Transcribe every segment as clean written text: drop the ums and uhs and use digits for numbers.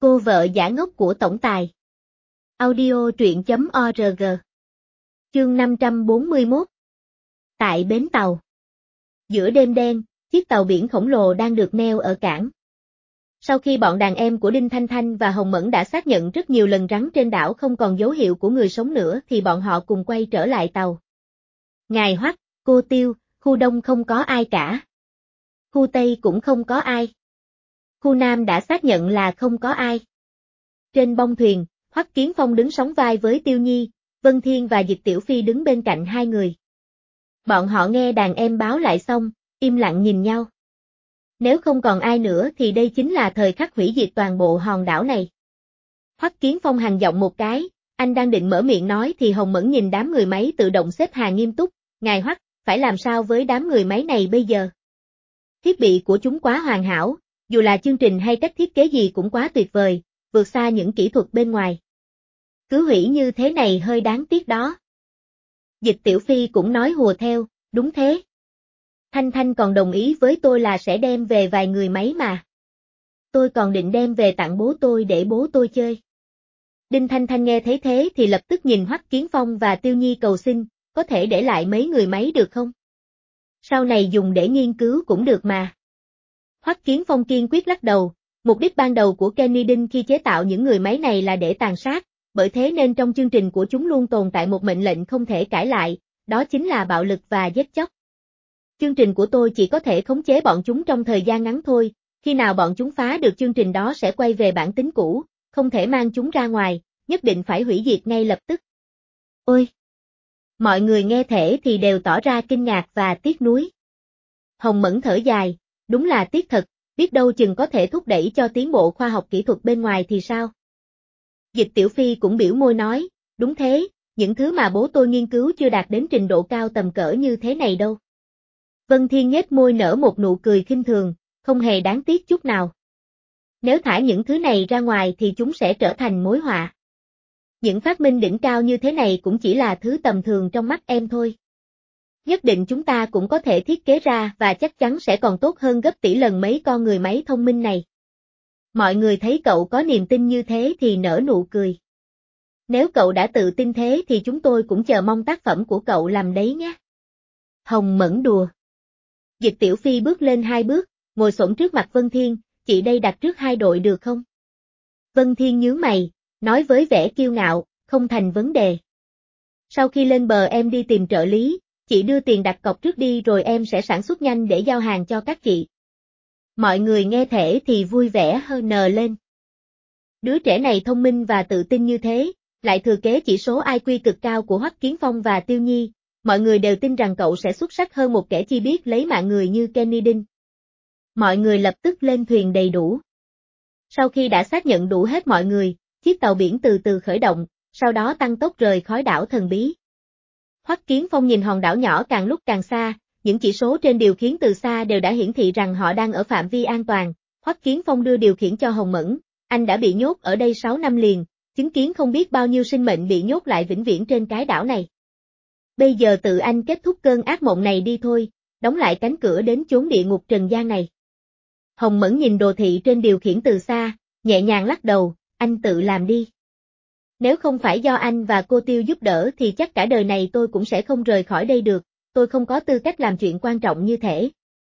Cô vợ giả ngốc của tổng tài. Audio truyện.org. Chương 541. Tại bến tàu. Giữa đêm đen, chiếc tàu biển khổng lồ đang được neo ở cảng. Sau khi bọn đàn em của Đinh Thanh Thanh và Hồng Mẫn đã xác nhận rất nhiều lần rắn trên đảo không còn dấu hiệu của người sống nữa thì bọn họ cùng quay trở lại tàu. Ngài Hoắc, cô Tiêu, khu Đông không có ai cả. Khu Tây cũng không có ai. Khu Nam đã xác nhận là không có ai. Trên bông thuyền, Hoắc Kiến Phong đứng sóng vai với Tiêu Nhi, Vân Thiên và Dịch Tiểu Phi đứng bên cạnh hai người. Bọn họ nghe đàn em báo lại xong, im lặng nhìn nhau. Nếu không còn ai nữa thì đây chính là thời khắc hủy diệt toàn bộ hòn đảo này. Hoắc Kiến Phong hằn giọng một cái, anh đang định mở miệng nói thì Hồng Mẫn nhìn đám người máy tự động xếp hàng nghiêm túc, ngài Hoắc, phải làm sao với đám người máy này bây giờ? Thiết bị của chúng quá hoàn hảo, dù là chương trình hay cách thiết kế gì cũng quá tuyệt vời, vượt xa những kỹ thuật bên ngoài. Cứ hủy như thế này hơi đáng tiếc đó. Dịch Tiểu Phi cũng nói hùa theo, đúng thế. Thanh Thanh còn đồng ý với tôi là sẽ đem về vài người máy mà. Tôi còn định đem về tặng bố tôi để bố tôi chơi. Đinh Thanh Thanh nghe thấy thế thì lập tức nhìn Hoắc Kiến Phong và Tiêu Nhi cầu xin, có thể để lại mấy người máy được không? Sau này dùng để nghiên cứu cũng được mà. Hoắc Kiến Phong kiên quyết lắc đầu, mục đích ban đầu của Kenny Đinh khi chế tạo những người máy này là để tàn sát, bởi thế nên trong chương trình của chúng luôn tồn tại một mệnh lệnh không thể cãi lại, đó chính là bạo lực và giết chóc. Chương trình của tôi chỉ có thể khống chế bọn chúng trong thời gian ngắn thôi, khi nào bọn chúng phá được chương trình đó sẽ quay về bản tính cũ, không thể mang chúng ra ngoài, nhất định phải hủy diệt ngay lập tức. Ôi! Mọi người nghe thể thì đều tỏ ra kinh ngạc và tiếc nuối. Hồng Mẫn thở dài, đúng là tiếc thật, biết đâu chừng có thể thúc đẩy cho tiến bộ khoa học kỹ thuật bên ngoài thì sao? Dịch Tiểu Phi cũng biểu môi nói, đúng thế, những thứ mà bố tôi nghiên cứu chưa đạt đến trình độ cao tầm cỡ như thế này đâu. Vân Thiên nhếch môi nở một nụ cười khinh thường, không hề đáng tiếc chút nào. Nếu thả những thứ này ra ngoài thì chúng sẽ trở thành mối họa. Những phát minh đỉnh cao như thế này cũng chỉ là thứ tầm thường trong mắt em thôi. Nhất định chúng ta cũng có thể thiết kế ra và chắc chắn sẽ còn tốt hơn gấp tỷ lần mấy con người máy thông minh này. Mọi người thấy cậu có niềm tin như thế thì nở nụ cười. Nếu cậu đã tự tin thế thì chúng tôi cũng chờ mong tác phẩm của cậu làm đấy nhé. Hồng Mẫn đùa. Dịch Tiểu Phi bước lên 2 bước, ngồi xổm trước mặt Vân Thiên, chị đây đặt trước 2 đội được không? Vân Thiên nhướng mày, nói với vẻ kiêu ngạo, không thành vấn đề. Sau khi lên bờ em đi tìm trợ lý, chị đưa tiền đặt cọc trước đi rồi em sẽ sản xuất nhanh để giao hàng cho các chị. Mọi người nghe thể thì vui vẻ hơn nờ lên. Đứa trẻ này thông minh và tự tin như thế, lại thừa kế chỉ số IQ cực cao của Hoắc Kiến Phong và Tiêu Nhi, mọi người đều tin rằng cậu sẽ xuất sắc hơn một kẻ chi biết lấy mạng người như Kenny Đinh. Mọi người lập tức lên thuyền đầy đủ. Sau khi đã xác nhận đủ hết mọi người, chiếc tàu biển từ từ khởi động, sau đó tăng tốc rời khỏi đảo thần bí. Hoắc Kiến Phong nhìn hòn đảo nhỏ càng lúc càng xa, những chỉ số trên điều khiển từ xa đều đã hiển thị rằng họ đang ở phạm vi an toàn. Hoắc Kiến Phong đưa điều khiển cho Hồng Mẫn, anh đã bị nhốt ở đây 6 năm liền, chứng kiến không biết bao nhiêu sinh mệnh bị nhốt lại vĩnh viễn trên cái đảo này. Bây giờ tự anh kết thúc cơn ác mộng này đi thôi, đóng lại cánh cửa đến chốn địa ngục trần gian này. Hồng Mẫn nhìn đồ thị trên điều khiển từ xa, nhẹ nhàng lắc đầu, anh tự làm đi. Nếu không phải do anh và cô Tiêu giúp đỡ thì chắc cả đời này tôi cũng sẽ không rời khỏi đây được, tôi không có tư cách làm chuyện quan trọng như thế.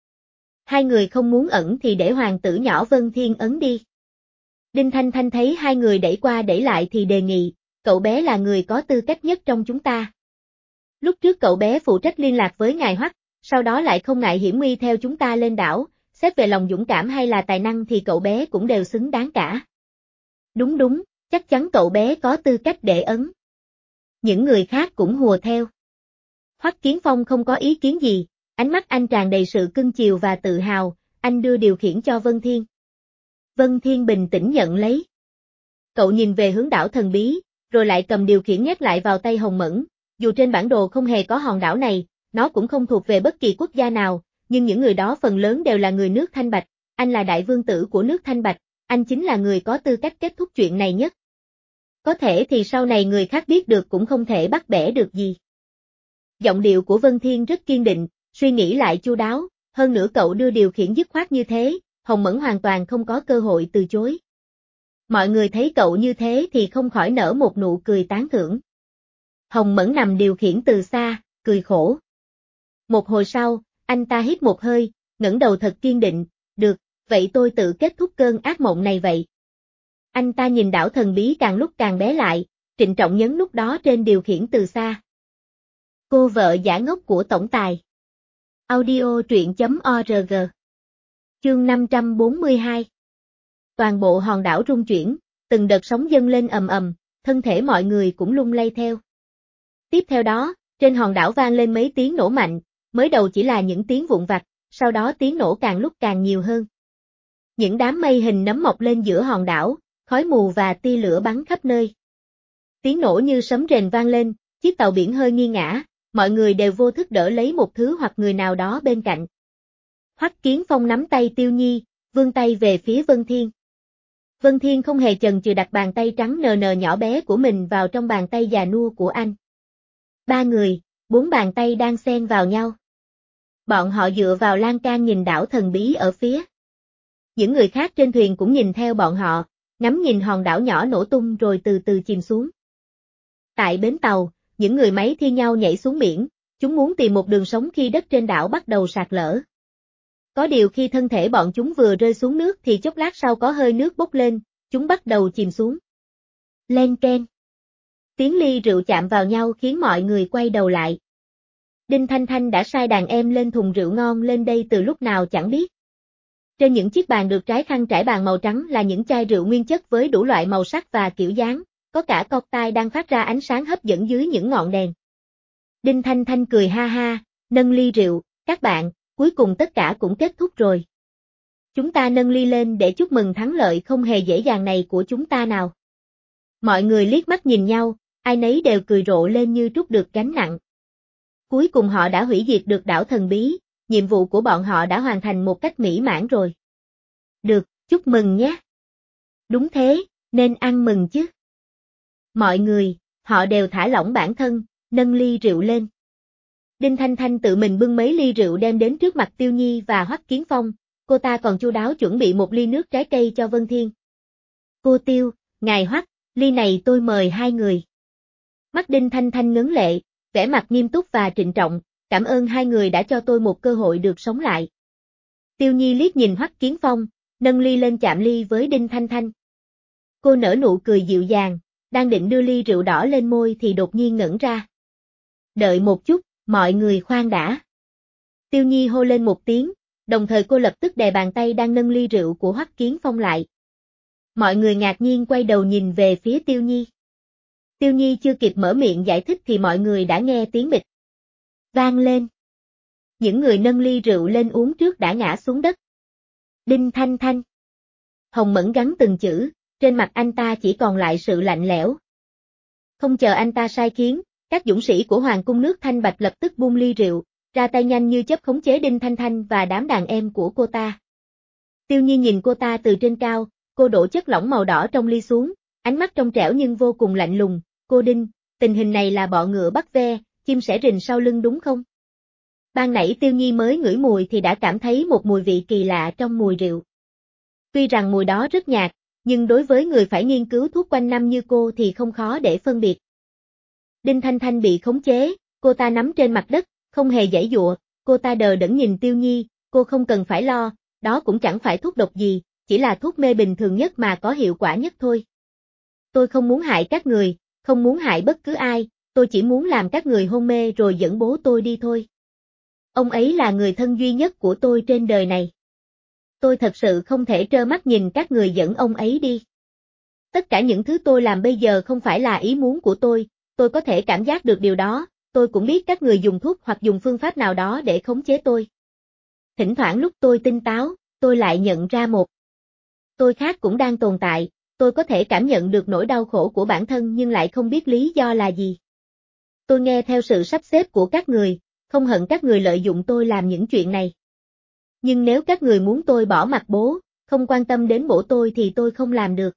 Hai người không muốn ẩn thì để hoàng tử nhỏ Vân Thiên ấn đi. Đinh Thanh Thanh thấy hai người đẩy qua đẩy lại thì đề nghị, cậu bé là người có tư cách nhất trong chúng ta. Lúc trước cậu bé phụ trách liên lạc với ngài Hoắc, sau đó lại không ngại hiểm nguy theo chúng ta lên đảo, xét về lòng dũng cảm hay là tài năng thì cậu bé cũng đều xứng đáng cả. Đúng, chắc chắn cậu bé có tư cách để ấn. Những người khác cũng hùa theo. Hoắc Kiến Phong không có ý kiến gì, ánh mắt anh tràn đầy sự cưng chiều và tự hào, anh đưa điều khiển cho Vân Thiên. Vân Thiên bình tĩnh nhận lấy. Cậu nhìn về hướng đảo thần bí, rồi lại cầm điều khiển nhét lại vào tay Hồng Mẫn, dù trên bản đồ không hề có hòn đảo này, nó cũng không thuộc về bất kỳ quốc gia nào, nhưng những người đó phần lớn đều là người nước Thanh Bạch, anh là đại vương tử của nước Thanh Bạch, anh chính là người có tư cách kết thúc chuyện này nhất. Có thể thì sau này người khác biết được cũng không thể bắt bẻ được gì. Giọng điệu của Vân Thiên rất kiên định, suy nghĩ lại chu đáo, hơn nữa cậu đưa điều khiển dứt khoát như thế, Hồng Mẫn hoàn toàn không có cơ hội từ chối. Mọi người thấy cậu như thế thì không khỏi nở một nụ cười tán thưởng. Hồng Mẫn nằm điều khiển từ xa, cười khổ. Một hồi sau, anh ta hít một hơi, ngẩng đầu thật kiên định, được, vậy tôi tự kết thúc cơn ác mộng này vậy. Anh ta nhìn đảo thần bí càng lúc càng bé lại, trịnh trọng nhấn nút đó trên điều khiển từ xa. Cô vợ giả ngốc của tổng tài. Audio truyện.org. Chương 542. Toàn bộ hòn đảo rung chuyển, từng đợt sóng dâng lên ầm ầm, thân thể mọi người cũng lung lay theo. Tiếp theo đó, trên hòn đảo vang lên mấy tiếng nổ mạnh, mới đầu chỉ là những tiếng vụn vặt, sau đó tiếng nổ càng lúc càng nhiều hơn. Những đám mây hình nấm mọc lên giữa hòn đảo, khói mù và tia lửa bắn khắp nơi. Tiếng nổ như sấm rền vang lên, chiếc tàu biển hơi nghiêng ngã, mọi người đều vô thức đỡ lấy một thứ hoặc người nào đó bên cạnh. Hoắc Kiến Phong nắm tay Tiêu Nhi, vươn tay về phía Vân Thiên. Vân Thiên không hề chần chừ đặt bàn tay trắng nờ nờ nhỏ bé của mình vào trong bàn tay già nua của anh. Ba người, bốn bàn tay đang xen vào nhau. Bọn họ dựa vào lan can nhìn đảo thần bí ở phía. Những người khác trên thuyền cũng nhìn theo bọn họ, ngắm nhìn hòn đảo nhỏ nổ tung rồi từ từ chìm xuống. Tại bến tàu, những người máy thi nhau nhảy xuống biển, chúng muốn tìm một đường sống khi đất trên đảo bắt đầu sạt lở. Có điều khi thân thể bọn chúng vừa rơi xuống nước thì chốc lát sau có hơi nước bốc lên, chúng bắt đầu chìm xuống. Len keng. Tiếng ly rượu chạm vào nhau khiến mọi người quay đầu lại. Đinh Thanh Thanh đã sai đàn em lên thùng rượu ngon lên đây từ lúc nào chẳng biết. Trên những chiếc bàn được trải khăn trải bàn màu trắng là những chai rượu nguyên chất với đủ loại màu sắc và kiểu dáng, có cả cocktail đang phát ra ánh sáng hấp dẫn dưới những ngọn đèn. Đinh Thanh Thanh cười ha ha, nâng ly rượu, các bạn, cuối cùng tất cả cũng kết thúc rồi. Chúng ta nâng ly lên để chúc mừng thắng lợi không hề dễ dàng này của chúng ta nào. Mọi người liếc mắt nhìn nhau, ai nấy đều cười rộ lên như trút được gánh nặng. Cuối cùng họ đã hủy diệt được đảo thần bí, nhiệm vụ của bọn họ đã hoàn thành một cách mỹ mãn rồi. Được, chúc mừng nhé. Đúng thế, nên ăn mừng chứ. Mọi người, họ đều thả lỏng bản thân, nâng ly rượu lên. Đinh Thanh Thanh tự mình bưng mấy ly rượu đem đến trước mặt Tiêu Nhi và Hoắc Kiến Phong, cô ta còn chu đáo chuẩn bị một ly nước trái cây cho Vân Thiên. Cô Tiêu, ngài Hoắc, ly này tôi mời hai người. Mắt Đinh Thanh Thanh ngấn lệ, vẻ mặt nghiêm túc và trịnh trọng, cảm ơn hai người đã cho tôi một cơ hội được sống lại. Tiêu Nhi liếc nhìn Hoắc Kiến Phong, nâng ly lên chạm ly với Đinh Thanh Thanh. Cô nở nụ cười dịu dàng, đang định đưa ly rượu đỏ lên môi thì đột nhiên ngẩn ra. Đợi một chút, mọi người khoan đã. Tiêu Nhi hô lên một tiếng, đồng thời cô lập tức đè bàn tay đang nâng ly rượu của Hoắc Kiến Phong lại. Mọi người ngạc nhiên quay đầu nhìn về phía Tiêu Nhi. Tiêu Nhi chưa kịp mở miệng giải thích thì mọi người đã nghe tiếng bịch vang lên. Những người nâng ly rượu lên uống trước đã ngã xuống đất. Đinh Thanh Thanh. Hồng Mẫn gắn từng chữ, trên mặt anh ta chỉ còn lại sự lạnh lẽo. Không chờ anh ta sai khiến, các dũng sĩ của Hoàng cung nước Thanh Bạch lập tức buông ly rượu, ra tay nhanh như chớp khống chế Đinh Thanh Thanh và đám đàn em của cô ta. Tiêu Nhi nhìn cô ta từ trên cao, cô đổ chất lỏng màu đỏ trong ly xuống, ánh mắt trong trẻo nhưng vô cùng lạnh lùng. Cô Đinh, tình hình này là bọ ngựa bắt ve, chim sẻ rình sau lưng đúng không? Ban nãy Tiêu Nhi mới ngửi mùi thì đã cảm thấy một mùi vị kỳ lạ trong mùi rượu. Tuy rằng mùi đó rất nhạt, nhưng đối với người phải nghiên cứu thuốc quanh năm như cô thì không khó để phân biệt. Đinh Thanh Thanh bị khống chế, cô ta nắm trên mặt đất, không hề giãy giụa, cô ta đờ đẫn nhìn Tiêu Nhi, cô không cần phải lo, đó cũng chẳng phải thuốc độc gì, chỉ là thuốc mê bình thường nhất mà có hiệu quả nhất thôi. Tôi không muốn hại các người, không muốn hại bất cứ ai, tôi chỉ muốn làm các người hôn mê rồi dẫn bố tôi đi thôi. Ông ấy là người thân duy nhất của tôi trên đời này. Tôi thật sự không thể trơ mắt nhìn các người dẫn ông ấy đi. Tất cả những thứ tôi làm bây giờ không phải là ý muốn của tôi có thể cảm giác được điều đó, tôi cũng biết các người dùng thuốc hoặc dùng phương pháp nào đó để khống chế tôi. Thỉnh thoảng lúc tôi tinh táo, tôi lại nhận ra một tôi khác cũng đang tồn tại, tôi có thể cảm nhận được nỗi đau khổ của bản thân nhưng lại không biết lý do là gì. Tôi nghe theo sự sắp xếp của các người, không hận các người lợi dụng tôi làm những chuyện này. Nhưng nếu các người muốn tôi bỏ mặc bố, không quan tâm đến bố tôi thì tôi không làm được.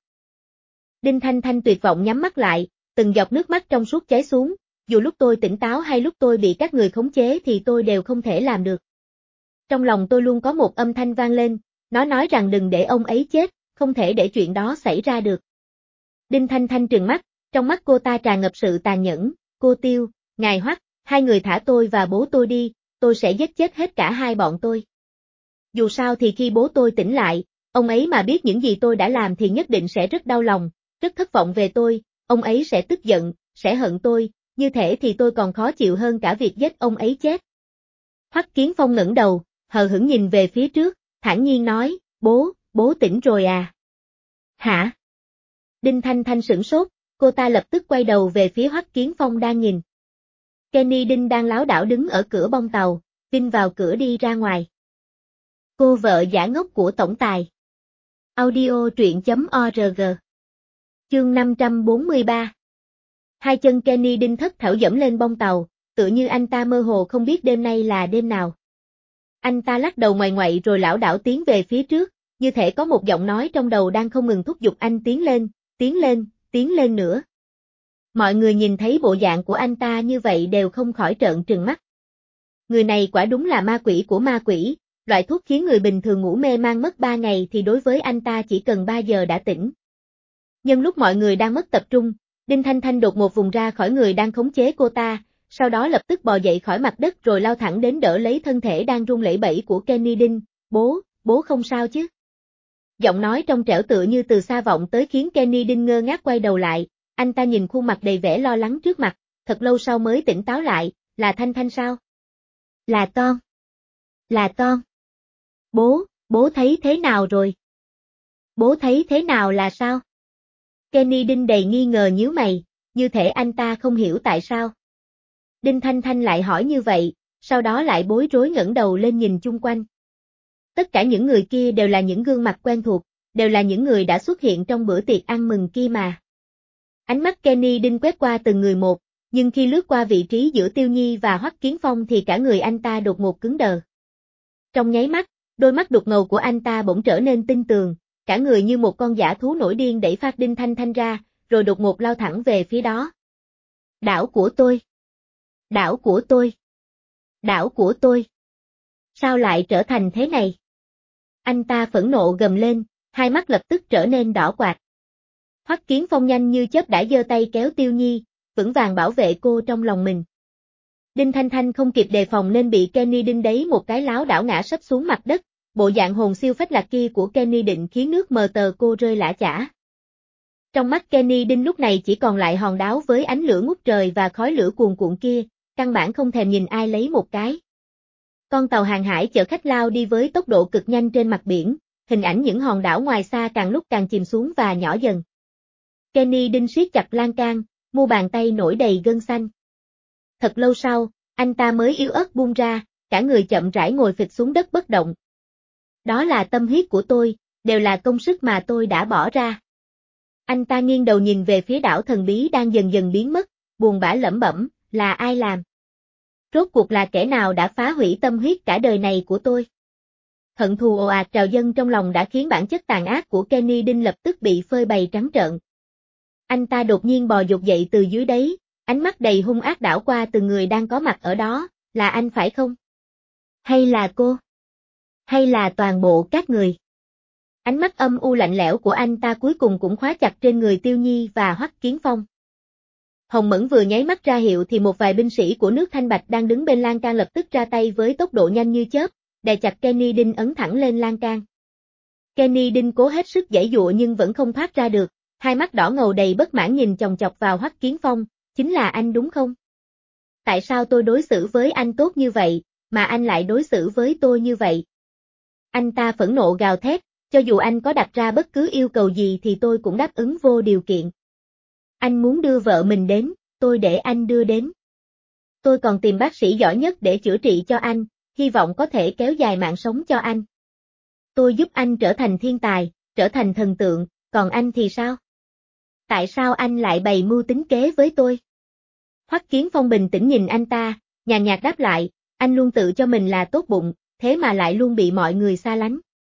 Đinh Thanh Thanh tuyệt vọng nhắm mắt lại, từng giọt nước mắt trong suốt chảy xuống, dù lúc tôi tỉnh táo hay lúc tôi bị các người khống chế thì tôi đều không thể làm được. Trong lòng tôi luôn có một âm thanh vang lên, nó nói rằng đừng để ông ấy chết, không thể để chuyện đó xảy ra được. Đinh Thanh Thanh trừng mắt, trong mắt cô ta tràn ngập sự tàn nhẫn, cô Tiêu, ngài Hoắc, hai người thả tôi và bố tôi đi, tôi sẽ giết chết hết cả hai bọn tôi. Dù sao thì khi bố tôi tỉnh lại, ông ấy mà biết những gì tôi đã làm thì nhất định sẽ rất đau lòng, rất thất vọng về tôi, ông ấy sẽ tức giận, sẽ hận tôi, như thể thì tôi còn khó chịu hơn cả việc giết ông ấy chết. Hoắc Kiến Phong ngẩng đầu, hờ hững nhìn về phía trước, thản nhiên nói, bố tỉnh rồi à? Hả? Đinh Thanh Thanh sửng sốt, cô ta lập tức quay đầu về phía Hoắc Kiến Phong đang nhìn. Kenny Đinh đang lảo đảo đứng ở cửa bong tàu, Vinh vào cửa đi ra ngoài. Cô vợ giả ngốc của tổng tài. Audio truyện.org. Chương 543. Hai chân Kenny Đinh thất thểu dẫm lên bong tàu, tựa như anh ta mơ hồ không biết đêm nay là đêm nào. Anh ta lắc đầu ngoại ngoại rồi lảo đảo tiến về phía trước, như thể có một giọng nói trong đầu đang không ngừng thúc giục anh tiến lên nữa. Mọi người nhìn thấy bộ dạng của anh ta như vậy đều không khỏi trợn trừng mắt. Người này quả đúng là ma quỷ của ma quỷ, loại thuốc khiến người bình thường ngủ mê man mất 3 ngày thì đối với anh ta chỉ cần 3 giờ đã tỉnh. Nhân lúc mọi người đang mất tập trung, Đinh Thanh Thanh đột ngột vùng ra khỏi người đang khống chế cô ta, sau đó lập tức bò dậy khỏi mặt đất rồi lao thẳng đến đỡ lấy thân thể đang run lẩy bẩy của Kenny Đinh, bố không sao chứ? Giọng nói trong trẻo tựa như từ xa vọng tới khiến Kenny Đinh ngơ ngác quay đầu lại, anh ta nhìn khuôn mặt đầy vẻ lo lắng trước mặt, thật lâu sau mới tỉnh táo lại, là Thanh Thanh sao? Là con. Bố thấy thế nào rồi? Bố thấy thế nào là sao? Kenny Đinh đầy nghi ngờ nhíu mày, như thể anh ta không hiểu tại sao. Đinh Thanh Thanh lại hỏi như vậy, sau đó lại bối rối ngẩng đầu lên nhìn chung quanh. Tất cả những người kia đều là những gương mặt quen thuộc, đều là những người đã xuất hiện trong bữa tiệc ăn mừng kia mà. Ánh mắt Kenny Đinh quét qua từng người một, nhưng khi lướt qua vị trí giữa Tiêu Nhi và Hoắc Kiến Phong thì cả người anh ta đột ngột cứng đờ. Trong nháy mắt, đôi mắt đục ngầu của anh ta bỗng trở nên tinh tường, cả người như một con dã thú nổi điên đẩy phát Đinh Thanh Thanh ra, rồi đột ngột lao thẳng về phía đó. Đảo của tôi! Đảo của tôi! Đảo của tôi! Sao lại trở thành thế này? Anh ta phẫn nộ gầm lên, hai mắt lập tức trở nên đỏ quạt. Hoắc Kiến Phong nhanh như chớp đã giơ tay kéo Tiêu Nhi, vững vàng bảo vệ cô trong lòng mình. Đinh Thanh Thanh không kịp đề phòng nên bị Kenny Đinh đấy một cái láo đảo ngã sấp xuống mặt đất, bộ dạng hồn siêu phách lạc kia của Kenny Định khiến nước mờ tờ cô rơi lả chả. Trong mắt Kenny Đinh lúc này chỉ còn lại hòn đáo với ánh lửa ngút trời và khói lửa cuồn cuộn kia, căn bản không thèm nhìn ai lấy một cái. Con tàu hàng hải chở khách lao đi với tốc độ cực nhanh trên mặt biển, hình ảnh những hòn đảo ngoài xa càng lúc càng chìm xuống và nhỏ dần. Kenny Đinh siết chặt lan can, mu bàn tay nổi đầy gân xanh. Thật lâu sau, anh ta mới yếu ớt buông ra, cả người chậm rãi ngồi phịch xuống đất bất động. Đó là tâm huyết của tôi, đều là công sức mà tôi đã bỏ ra. Anh ta nghiêng đầu nhìn về phía đảo thần bí đang dần dần biến mất, buồn bã lẩm bẩm, là ai làm? Rốt cuộc là kẻ nào đã phá hủy tâm huyết cả đời này của tôi? Hận thù ồ ạt trào dâng trong lòng đã khiến bản chất tàn ác của Kenny Đinh lập tức bị phơi bày trắng trợn. Anh ta đột nhiên bò dột dậy từ dưới đấy, ánh mắt đầy hung ác đảo qua từng người đang có mặt ở đó, là anh phải không? Hay là cô? Hay là toàn bộ các người? Ánh mắt âm u lạnh lẽo của anh ta cuối cùng cũng khóa chặt trên người Tiêu Nhi và Hoắc Kiến Phong. Hồng Mẫn vừa nháy mắt ra hiệu thì một vài binh sĩ của nước Thanh Bạch đang đứng bên lan can lập tức ra tay với tốc độ nhanh như chớp, đè chặt Kenny Đinh ấn thẳng lên lan can. Kenny Đinh cố hết sức giãy giụa nhưng vẫn không thoát ra được, hai mắt đỏ ngầu đầy bất mãn nhìn chòng chọc vào Hoắc Kiến Phong, chính là anh đúng không? Tại sao tôi đối xử với anh tốt như vậy, mà anh lại đối xử với tôi như vậy? Anh ta phẫn nộ gào thét, cho dù anh có đặt ra bất cứ yêu cầu gì thì tôi cũng đáp ứng vô điều kiện. Anh muốn đưa vợ mình đến, tôi để anh đưa đến. Tôi còn tìm bác sĩ giỏi nhất để chữa trị cho anh, hy vọng có thể kéo dài mạng sống cho anh. Tôi giúp anh trở thành thiên tài, trở thành thần tượng, còn anh thì sao? Tại sao anh lại bày mưu tính kế với tôi? Hoắc Kiến Phong bình tĩnh nhìn anh ta, nhàn nhạt đáp lại, anh luôn tự cho mình là tốt bụng, thế mà lại luôn bị mọi người xa lánh.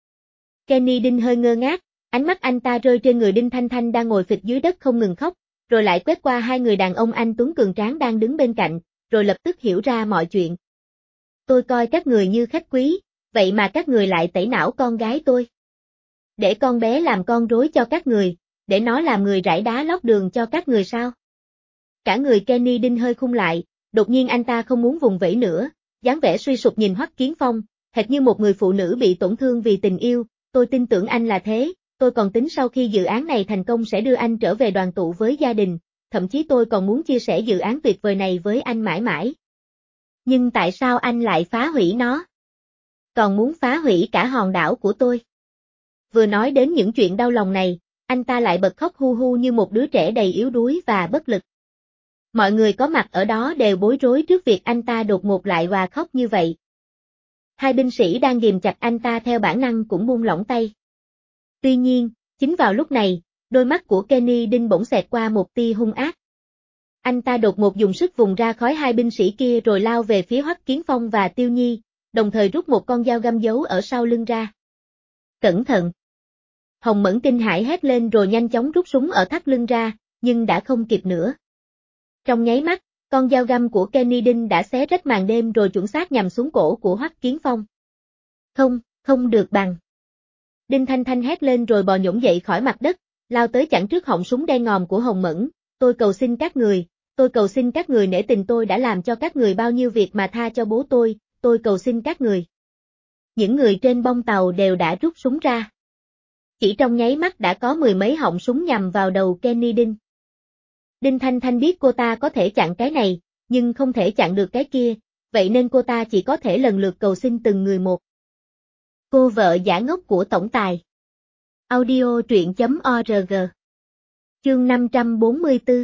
Kenny Đinh hơi ngơ ngác, ánh mắt anh ta rơi trên người Đinh Thanh Thanh đang ngồi phịch dưới đất không ngừng khóc, rồi lại quét qua hai người đàn ông anh tuấn cường tráng đang đứng bên cạnh, rồi lập tức hiểu ra mọi chuyện. Tôi coi các người như khách quý, vậy mà các người lại tẩy não con gái tôi. Để con bé làm con rối cho các người, để nó làm người rải đá lót đường cho các người sao? Cả người Kenny Đinh hơi khung lại, đột nhiên anh ta không muốn vùng vẫy nữa, dáng vẻ suy sụp nhìn Hoắc Kiến Phong, hệt như một người phụ nữ bị tổn thương vì tình yêu, tôi tin tưởng anh là thế, tôi còn tính sau khi dự án này thành công sẽ đưa anh trở về đoàn tụ với gia đình, thậm chí tôi còn muốn chia sẻ dự án tuyệt vời này với anh mãi mãi. Nhưng tại sao anh lại phá hủy nó? Còn muốn phá hủy cả hòn đảo của tôi. Vừa nói đến những chuyện đau lòng này, anh ta lại bật khóc hu hu như một đứa trẻ đầy yếu đuối và bất lực. Mọi người có mặt ở đó đều bối rối trước việc anh ta đột ngột lại và khóc như vậy. Hai binh sĩ đang ghìm chặt anh ta theo bản năng cũng buông lỏng tay. Tuy nhiên, chính vào lúc này, đôi mắt của Kenny Đinh bỗng xẹt qua một tia hung ác. Anh ta đột ngột dùng sức vùng ra khỏi hai binh sĩ kia rồi lao về phía Hoắc Kiến Phong và Tiêu Nhi, đồng thời rút một con dao găm giấu ở sau lưng ra. Cẩn thận! Hồng Mẫn kinh hãi hét lên rồi nhanh chóng rút súng ở thắt lưng ra, nhưng đã không kịp nữa. Trong nháy mắt, con dao găm của Kenny Đinh đã xé rách màn đêm rồi chuẩn xác nhằm xuống cổ của Hoắc Kiến Phong. Không, không được bằng. Đinh Thanh Thanh hét lên rồi bò nhổm dậy khỏi mặt đất, lao tới chặn trước họng súng đen ngòm của Hồng Mẫn. Tôi cầu xin các người nể tình tôi đã làm cho các người bao nhiêu việc mà tha cho bố tôi cầu xin các người. Những người trên bông tàu đều đã rút súng ra. Chỉ trong nháy mắt đã có mười mấy họng súng nhằm vào đầu Kenny Đinh. Đinh Thanh Thanh biết cô ta có thể chặn cái này, nhưng không thể chặn được cái kia, vậy nên cô ta chỉ có thể lần lượt cầu xin từng người một. Cô vợ giả ngốc của tổng tài. Audio truyện.org. Chương 544.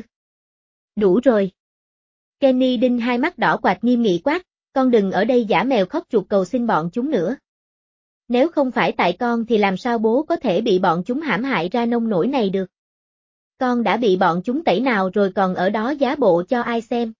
Đủ rồi. Kenny Đinh hai mắt đỏ quạch nghiêm nghị quát, con đừng ở đây giả mèo khóc chuột cầu xin bọn chúng nữa. Nếu không phải tại con thì làm sao bố có thể bị bọn chúng hãm hại ra nông nỗi này được. Con đã bị bọn chúng tẩy nào rồi còn ở đó giả bộ cho ai xem.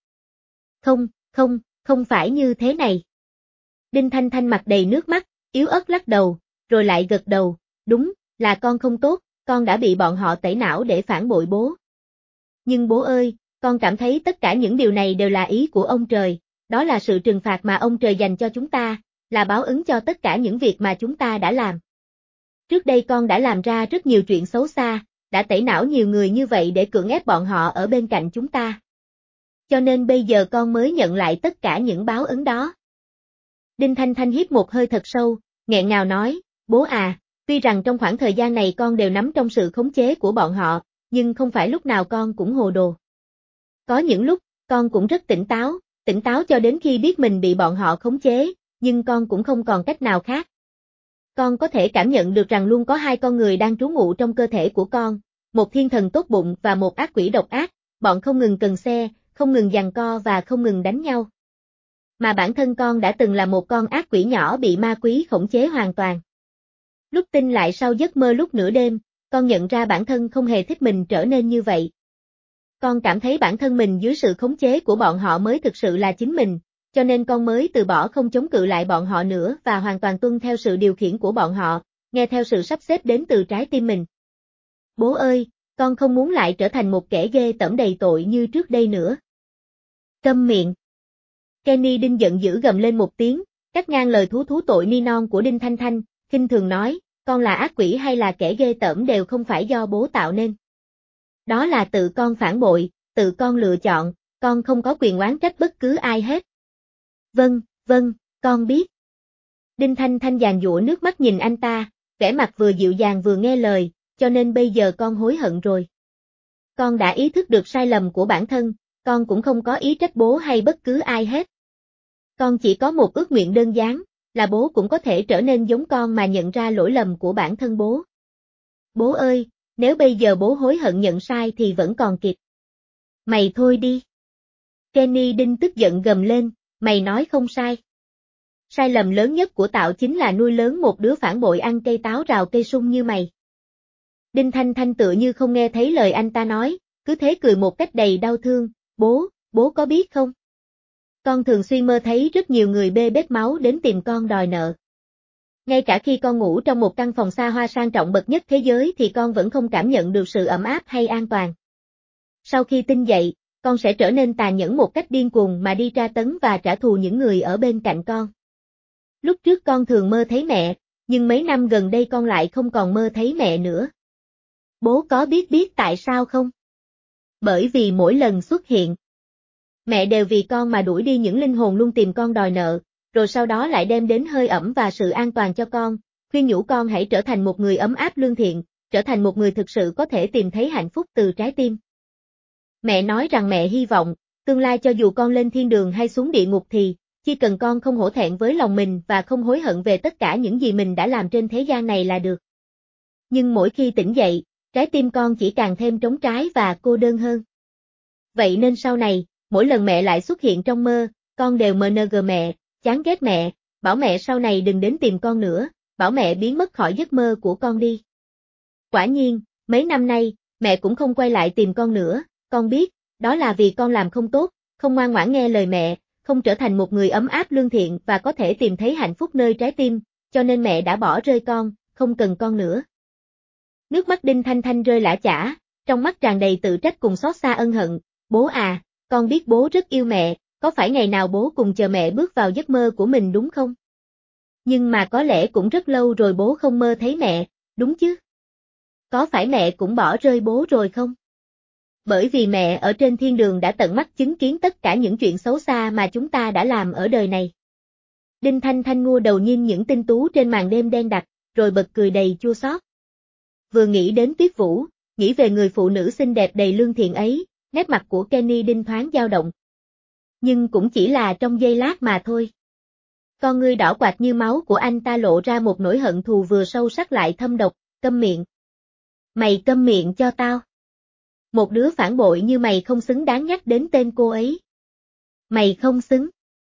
Không phải như thế này. Đinh Thanh Thanh mặt đầy nước mắt, yếu ớt lắc đầu, rồi lại gật đầu, đúng, là con không tốt, con đã bị bọn họ tẩy não để phản bội bố. Nhưng bố ơi, con cảm thấy tất cả những điều này đều là ý của ông trời, đó là sự trừng phạt mà ông trời dành cho chúng ta, là báo ứng cho tất cả những việc mà chúng ta đã làm. Trước đây con đã làm ra rất nhiều chuyện xấu xa, đã tẩy não nhiều người như vậy để cưỡng ép bọn họ ở bên cạnh chúng ta. Cho nên bây giờ con mới nhận lại tất cả những báo ứng đó. Đinh Thanh Thanh hít một hơi thật sâu, nghẹn ngào nói, bố à, tuy rằng trong khoảng thời gian này con đều nắm trong sự khống chế của bọn họ, nhưng không phải lúc nào con cũng hồ đồ. Có những lúc, con cũng rất tỉnh táo cho đến khi biết mình bị bọn họ khống chế, nhưng con cũng không còn cách nào khác. Con có thể cảm nhận được rằng luôn có hai con người đang trú ngụ trong cơ thể của con, một thiên thần tốt bụng và một ác quỷ độc ác, bọn không ngừng cần xe, không ngừng giằng co và không ngừng đánh nhau. Mà bản thân con đã từng là một con ác quỷ nhỏ bị ma quý khống chế hoàn toàn. Lúc tỉnh lại sau giấc mơ lúc nửa đêm, con nhận ra bản thân không hề thích mình trở nên như vậy. Con cảm thấy bản thân mình dưới sự khống chế của bọn họ mới thực sự là chính mình, cho nên con mới từ bỏ không chống cự lại bọn họ nữa và hoàn toàn tuân theo sự điều khiển của bọn họ, nghe theo sự sắp xếp đến từ trái tim mình. Bố ơi, con không muốn lại trở thành một kẻ ghê tởm đầy tội như trước đây nữa. Câm miệng. Kenny Đinh giận dữ gầm lên một tiếng, cắt ngang lời thú tội ni non của Đinh Thanh Thanh, khinh thường nói, con là ác quỷ hay là kẻ ghê tởm đều không phải do bố tạo nên. Đó là tự con phản bội, tự con lựa chọn, con không có quyền oán trách bất cứ ai hết. Vâng, con biết. Đinh Thanh Thanh giàn giụa nước mắt nhìn anh ta, vẻ mặt vừa dịu dàng vừa nghe lời, cho nên bây giờ con hối hận rồi. Con đã ý thức được sai lầm của bản thân, con cũng không có ý trách bố hay bất cứ ai hết. Con chỉ có một ước nguyện đơn giản, là bố cũng có thể trở nên giống con mà nhận ra lỗi lầm của bản thân bố. Bố ơi, nếu bây giờ bố hối hận nhận sai thì vẫn còn kịp. Mày thôi đi. Kenny Đinh tức giận gầm lên, mày nói không sai. Sai lầm lớn nhất của Tạo chính là nuôi lớn một đứa phản bội ăn cây táo rào cây sung như mày. Đinh Thanh Thanh tựa như không nghe thấy lời anh ta nói, cứ thế cười một cách đầy đau thương, bố có biết không? Con thường xuyên mơ thấy rất nhiều người bê bết máu đến tìm con đòi nợ. Ngay cả khi con ngủ trong một căn phòng xa hoa sang trọng bậc nhất thế giới thì con vẫn không cảm nhận được sự ấm áp hay an toàn. Sau khi tỉnh dậy, con sẽ trở nên tàn nhẫn một cách điên cuồng mà đi tra tấn và trả thù những người ở bên cạnh con. Lúc trước con thường mơ thấy mẹ, Nhưng mấy năm gần đây con lại không còn mơ thấy mẹ nữa. Bố có biết tại sao không? Bởi vì mỗi lần xuất hiện, mẹ đều vì con mà đuổi đi những linh hồn luôn tìm con đòi nợ, rồi sau đó lại đem đến hơi ẩm và sự an toàn cho con, khuyên nhủ con hãy trở thành một người ấm áp lương thiện, trở thành một người thực sự có thể tìm thấy hạnh phúc từ trái tim. Mẹ nói rằng mẹ hy vọng, tương lai cho dù con lên thiên đường hay xuống địa ngục thì, chỉ cần con không hổ thẹn với lòng mình và không hối hận về tất cả những gì mình đã làm trên thế gian này là được. Nhưng mỗi khi tỉnh dậy, trái tim con chỉ càng thêm trống trải và cô đơn hơn. Vậy nên sau này, mỗi lần mẹ lại xuất hiện trong mơ, con đều MNG mẹ, chán ghét mẹ, bảo mẹ sau này đừng đến tìm con nữa, bảo mẹ biến mất khỏi giấc mơ của con đi. Quả nhiên, mấy năm nay, mẹ cũng không quay lại tìm con nữa, con biết, đó là vì con làm không tốt, không ngoan ngoãn nghe lời mẹ, không trở thành một người ấm áp lương thiện và có thể tìm thấy hạnh phúc nơi trái tim, cho nên mẹ đã bỏ rơi con, không cần con nữa. Nước mắt Đinh Thanh Thanh rơi lã chã, trong mắt tràn đầy tự trách cùng xót xa ân hận, bố à, con biết bố rất yêu mẹ, có phải ngày nào bố cùng chờ mẹ bước vào giấc mơ của mình đúng không? Nhưng mà có lẽ cũng rất lâu rồi bố không mơ thấy mẹ, đúng chứ? Có phải mẹ cũng bỏ rơi bố rồi không? Bởi vì mẹ ở trên thiên đường đã tận mắt chứng kiến tất cả những chuyện xấu xa mà chúng ta đã làm ở đời này. Đinh Thanh Thanh ngua đầu nhìn những tinh tú trên màn đêm đen đặc, rồi bật cười đầy chua xót. Vừa nghĩ đến Tuyết Vũ, nghĩ về người phụ nữ xinh đẹp đầy lương thiện ấy, nét mặt của Kenny Đinh thoáng dao động. Nhưng cũng chỉ là trong giây lát mà thôi. Con ngươi đỏ quạt như máu của anh ta lộ ra một nỗi hận thù vừa sâu sắc lại thâm độc, câm miệng. Mày câm miệng cho tao. Một đứa phản bội như mày không xứng đáng nhắc đến tên cô ấy. Mày không xứng.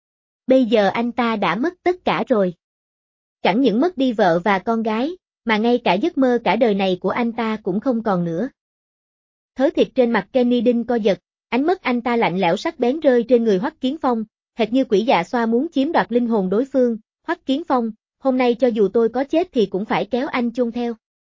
Bây giờ anh ta đã mất tất cả rồi. Chẳng những mất đi vợ và con gái, mà ngay cả giấc mơ cả đời này của anh ta cũng không còn nữa. Thớ thịt trên mặt Kenny Đinh co giật, ánh mắt anh ta lạnh lẽo sắc bén rơi trên người Hoắc Kiến Phong, hệt như quỷ dạ xoa muốn chiếm đoạt linh hồn đối phương. Hoắc Kiến Phong, hôm nay cho dù tôi có chết thì cũng phải kéo anh chôn theo.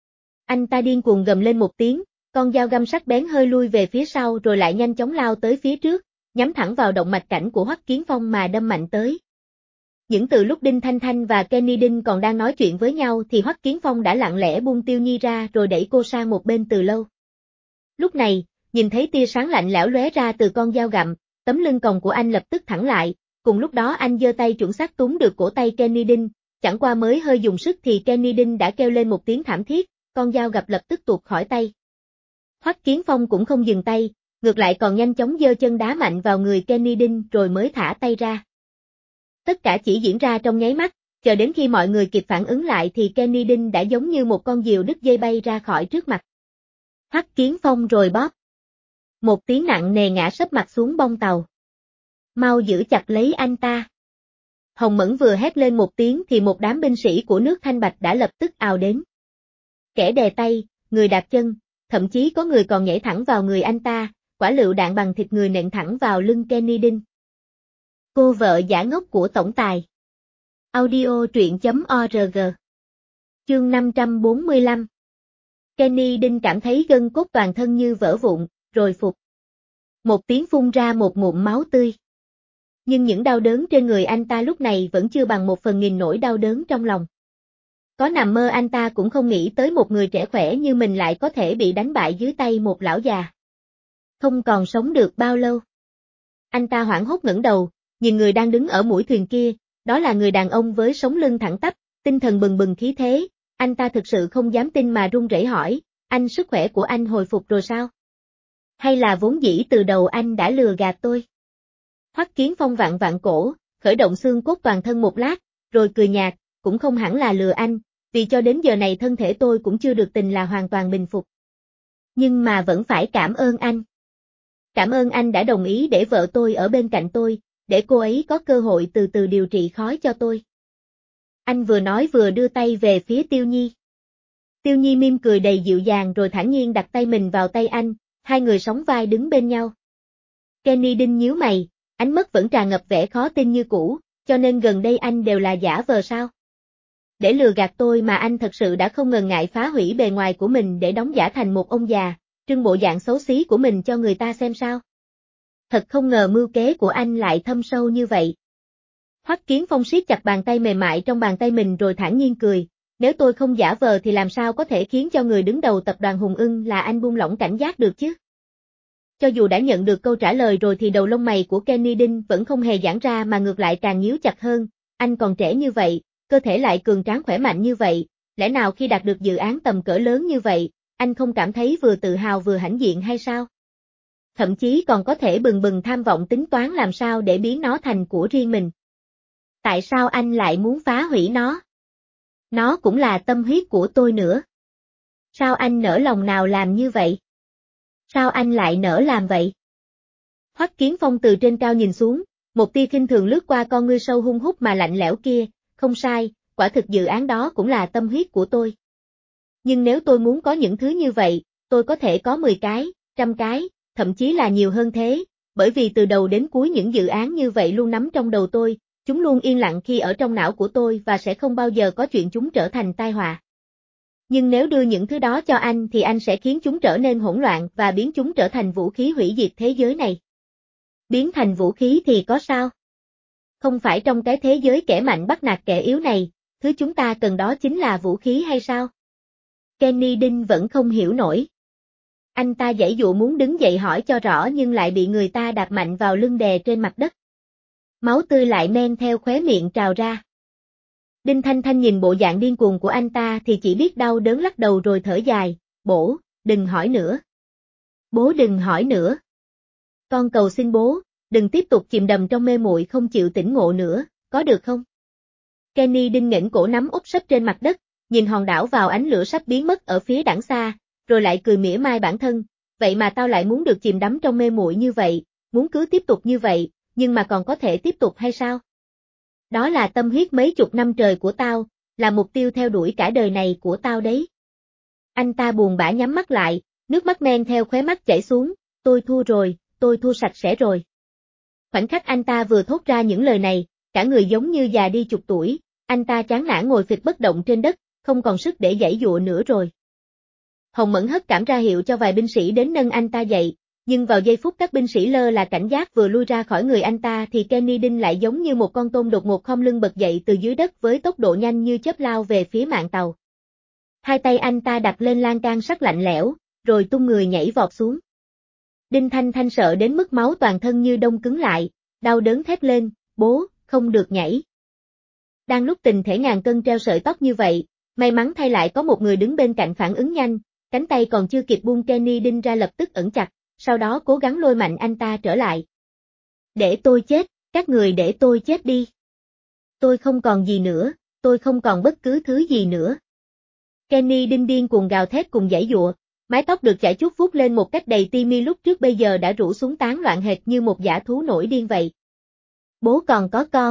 Anh ta điên cuồng gầm lên một tiếng, con dao găm sắc bén hơi lui về phía sau rồi lại nhanh chóng lao tới phía trước, nhắm thẳng vào động mạch cảnh của Hoắc Kiến Phong mà đâm mạnh tới. Những từ lúc Đinh Thanh Thanh và Kenny Đinh còn đang nói chuyện với nhau thì Hoắc Kiến Phong đã lặng lẽ buông Tiêu Nhi ra rồi đẩy cô sang một bên từ lâu. Lúc này, nhìn thấy tia sáng lạnh lẽo lóe ra từ con dao gặm, tấm lưng còng của anh lập tức thẳng lại, cùng lúc đó anh giơ tay chuẩn xác túm được cổ tay Kenny Đinh, chẳng qua mới hơi dùng sức thì Kenny Đinh đã kêu lên một tiếng thảm thiết, con dao gặm lập tức tuột khỏi tay. Hoắc Kiến Phong cũng không dừng tay, ngược lại còn nhanh chóng giơ chân đá mạnh vào người Kenny Đinh rồi mới thả tay ra. Tất cả chỉ diễn ra trong nháy mắt, chờ đến khi mọi người kịp phản ứng lại thì Kenny Đinh đã giống như một con diều đứt dây bay ra khỏi trước mặt. Hoắc Kiến Phong rồi bóp. Một tiếng nặng nề ngã sấp mặt xuống bông tàu. Mau giữ chặt lấy anh ta. Hồng Mẫn vừa hét lên một tiếng thì một đám binh sĩ của nước Thanh Bạch đã lập tức ào đến. Kẻ đè tay, người đạp chân, thậm chí có người còn nhảy thẳng vào người anh ta, quả lựu đạn bằng thịt người nện thẳng vào lưng Kenny Đinh. Cô vợ giả ngốc của tổng tài. Audio truyện.org. Chương 545. Kenny Đinh cảm thấy gân cốt toàn thân như vỡ vụn, rồi phụt. Một tiếng phun ra một ngụm máu tươi. Nhưng những đau đớn trên người anh ta lúc này vẫn chưa bằng 1/1000 nỗi đau đớn trong lòng. Có nằm mơ anh ta cũng không nghĩ tới một người trẻ khỏe như mình lại có thể bị đánh bại dưới tay một lão già. Không còn sống được bao lâu. Anh ta hoảng hốt ngẩng đầu, nhìn người đang đứng ở mũi thuyền kia, đó là người đàn ông với sống lưng thẳng tắp, tinh thần bừng bừng khí thế, anh ta thực sự không dám tin mà run rẩy hỏi, anh sức khỏe của anh hồi phục rồi sao? Hay là vốn dĩ từ đầu anh đã lừa gạt tôi? Hoắc Kiến Phong vặn vặn cổ, khởi động xương cốt toàn thân một lát, rồi cười nhạt, cũng không hẳn là lừa anh, vì cho đến giờ này thân thể tôi cũng chưa được tình là hoàn toàn bình phục. Nhưng mà vẫn phải cảm ơn anh. Cảm ơn anh đã đồng ý để vợ tôi ở bên cạnh tôi, để cô ấy có cơ hội từ từ điều trị khói cho tôi. Anh vừa nói vừa đưa tay về phía Tiêu Nhi. Tiêu Nhi mỉm cười đầy dịu dàng rồi thản nhiên đặt tay mình vào tay anh, hai người sóng vai đứng bên nhau. Kenny Đinh nhíu mày, ánh mắt vẫn tràn ngập vẻ khó tin như cũ, cho nên gần đây anh đều là giả vờ sao? Để lừa gạt tôi mà anh thật sự đã không ngần ngại phá hủy bề ngoài của mình để đóng giả thành một ông già, trưng bộ dạng xấu xí của mình cho người ta xem sao? Thật không ngờ mưu kế của anh lại thâm sâu như vậy. Hoắc Kiến Phong siết chặt bàn tay mềm mại trong bàn tay mình rồi thản nhiên cười, Nếu tôi không giả vờ thì làm sao có thể khiến cho người đứng đầu tập đoàn Hùng Ưng là anh buông lỏng cảnh giác được chứ? Cho dù đã nhận được câu trả lời rồi thì đầu lông mày của Kenny Đinh vẫn không hề giãn ra mà ngược lại càng nhíu chặt hơn, anh còn trẻ như vậy, cơ thể lại cường tráng khỏe mạnh như vậy, lẽ nào khi đạt được dự án tầm cỡ lớn như vậy, anh không cảm thấy vừa tự hào vừa hãnh diện hay sao? Thậm chí còn có thể bừng bừng tham vọng tính toán làm sao để biến nó thành của riêng mình. Tại sao anh lại muốn phá hủy nó? Nó cũng là tâm huyết của tôi nữa. Sao anh nỡ lòng nào làm như vậy? Sao anh lại nỡ làm vậy? Hoắc Kiến Phong từ trên cao nhìn xuống, một tia khinh thường lướt qua con ngươi sâu hun hút mà lạnh lẽo kia, không sai, quả thực dự án đó cũng là tâm huyết của tôi. Nhưng nếu tôi muốn có những thứ như vậy, tôi có thể có 10 cái, 100 cái, thậm chí là nhiều hơn thế, bởi vì từ đầu đến cuối những dự án như vậy luôn nắm trong đầu tôi, chúng luôn yên lặng khi ở trong não của tôi và sẽ không bao giờ có chuyện chúng trở thành tai họa. Nhưng nếu đưa những thứ đó cho anh thì anh sẽ khiến chúng trở nên hỗn loạn và biến chúng trở thành vũ khí hủy diệt thế giới này. Biến thành vũ khí thì có sao? Không phải trong cái thế giới kẻ mạnh bắt nạt kẻ yếu này, thứ chúng ta cần đó chính là vũ khí hay sao? Kenny Đinh vẫn không hiểu nổi. Anh ta giãy dụa muốn đứng dậy hỏi cho rõ nhưng lại bị người ta đạp mạnh vào lưng đè trên mặt đất. Máu tươi lại men theo khóe miệng trào ra. Đinh Thanh Thanh nhìn bộ dạng điên cuồng của anh ta thì chỉ biết đau đớn lắc đầu rồi thở dài, bố, đừng hỏi nữa. Bố đừng hỏi nữa. Con cầu xin bố, đừng tiếp tục chìm đầm trong mê muội không chịu tỉnh ngộ nữa, có được không? Kenny Đinh nghển cổ nắm úp sấp trên mặt đất, nhìn hòn đảo vào ánh lửa sắp biến mất ở phía đằng xa, rồi lại cười mỉa mai bản thân, vậy mà tao lại muốn được chìm đắm trong mê muội như vậy, muốn cứ tiếp tục như vậy, nhưng mà còn có thể tiếp tục hay sao? Đó là tâm huyết mấy chục năm trời của tao, là mục tiêu theo đuổi cả đời này của tao đấy. Anh ta buồn bã nhắm mắt lại, nước mắt men theo khóe mắt chảy xuống, tôi thua rồi, tôi thua sạch sẽ rồi. Khoảnh khắc anh ta vừa thốt ra những lời này, cả người giống như già đi chục tuổi, anh ta chán nản ngồi phịch bất động trên đất, không còn sức để giãy dụa nữa rồi. Hồng Mẫn hất cảm ra hiệu cho vài binh sĩ đến nâng anh ta dậy, nhưng vào giây phút các binh sĩ lơ là cảnh giác vừa lui ra khỏi người anh ta thì Kenny Đinh lại giống như một con tôm đột ngột khom lưng bật dậy từ dưới đất với tốc độ nhanh như chớp lao về phía mạn tàu. Hai tay anh ta đặt lên lan can sắt lạnh lẽo, rồi tung người nhảy vọt xuống. Đinh Thanh Thanh sợ đến mức máu toàn thân như đông cứng lại, đau đớn thét lên, bố, không được nhảy. Đang lúc tình thể ngàn cân treo sợi tóc như vậy, may mắn thay lại có một người đứng bên cạnh phản ứng nhanh, cánh tay còn chưa kịp buông Kenny Đinh ra lập tức ẩn chặt, sau đó cố gắng lôi mạnh anh ta trở lại. Để tôi chết, các người để tôi chết đi. Tôi không còn gì nữa, tôi không còn bất cứ thứ gì nữa. Kenny Đinh điên cuồng gào thét cùng giãy giụa, mái tóc được chải chuốt vuốt lên một cách đầy ti mi lúc trước bây giờ đã rủ xuống tán loạn hệt như một dã thú nổi điên vậy. Bố còn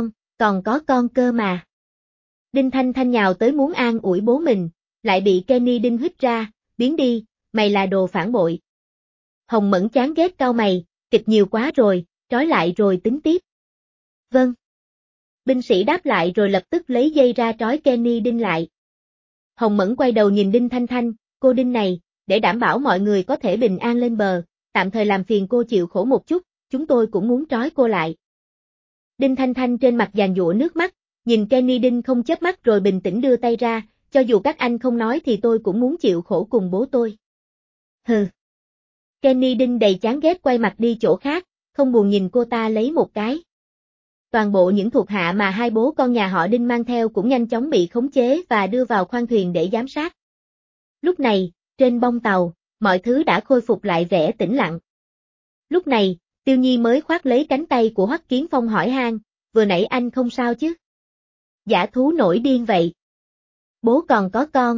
có con cơ mà. Đinh Thanh Thanh nhào tới muốn an ủi bố mình, lại bị Kenny Đinh hít ra, biến đi, mày là đồ phản bội. Hồng Mẫn chán ghét cau mày, kịch nhiều quá rồi, trói lại rồi tính tiếp. Vâng. Binh sĩ đáp lại rồi lập tức lấy dây ra trói Kenny Đinh lại. Hồng Mẫn quay đầu nhìn Đinh Thanh Thanh, cô Đinh này, để đảm bảo mọi người có thể bình an lên bờ, tạm thời làm phiền cô chịu khổ một chút, chúng tôi cũng muốn trói cô lại. Đinh Thanh Thanh trên mặt giàn giụa nước mắt, nhìn Kenny Đinh không chớp mắt rồi bình tĩnh đưa tay ra, cho dù các anh không nói thì tôi cũng muốn chịu khổ cùng bố tôi. Hừ. Kenny Đinh đầy chán ghét quay mặt đi chỗ khác, không buồn nhìn cô ta lấy một cái. Toàn bộ những thuộc hạ mà hai bố con nhà họ Đinh mang theo cũng nhanh chóng bị khống chế và đưa vào khoang thuyền để giám sát. Lúc này, trên bông tàu, mọi thứ đã khôi phục lại vẻ tĩnh lặng. Lúc này, Tiêu Nhi mới khoác lấy cánh tay của Hoắc Kiến Phong hỏi han, vừa nãy anh không sao chứ? Dã thú nổi điên vậy. Bố còn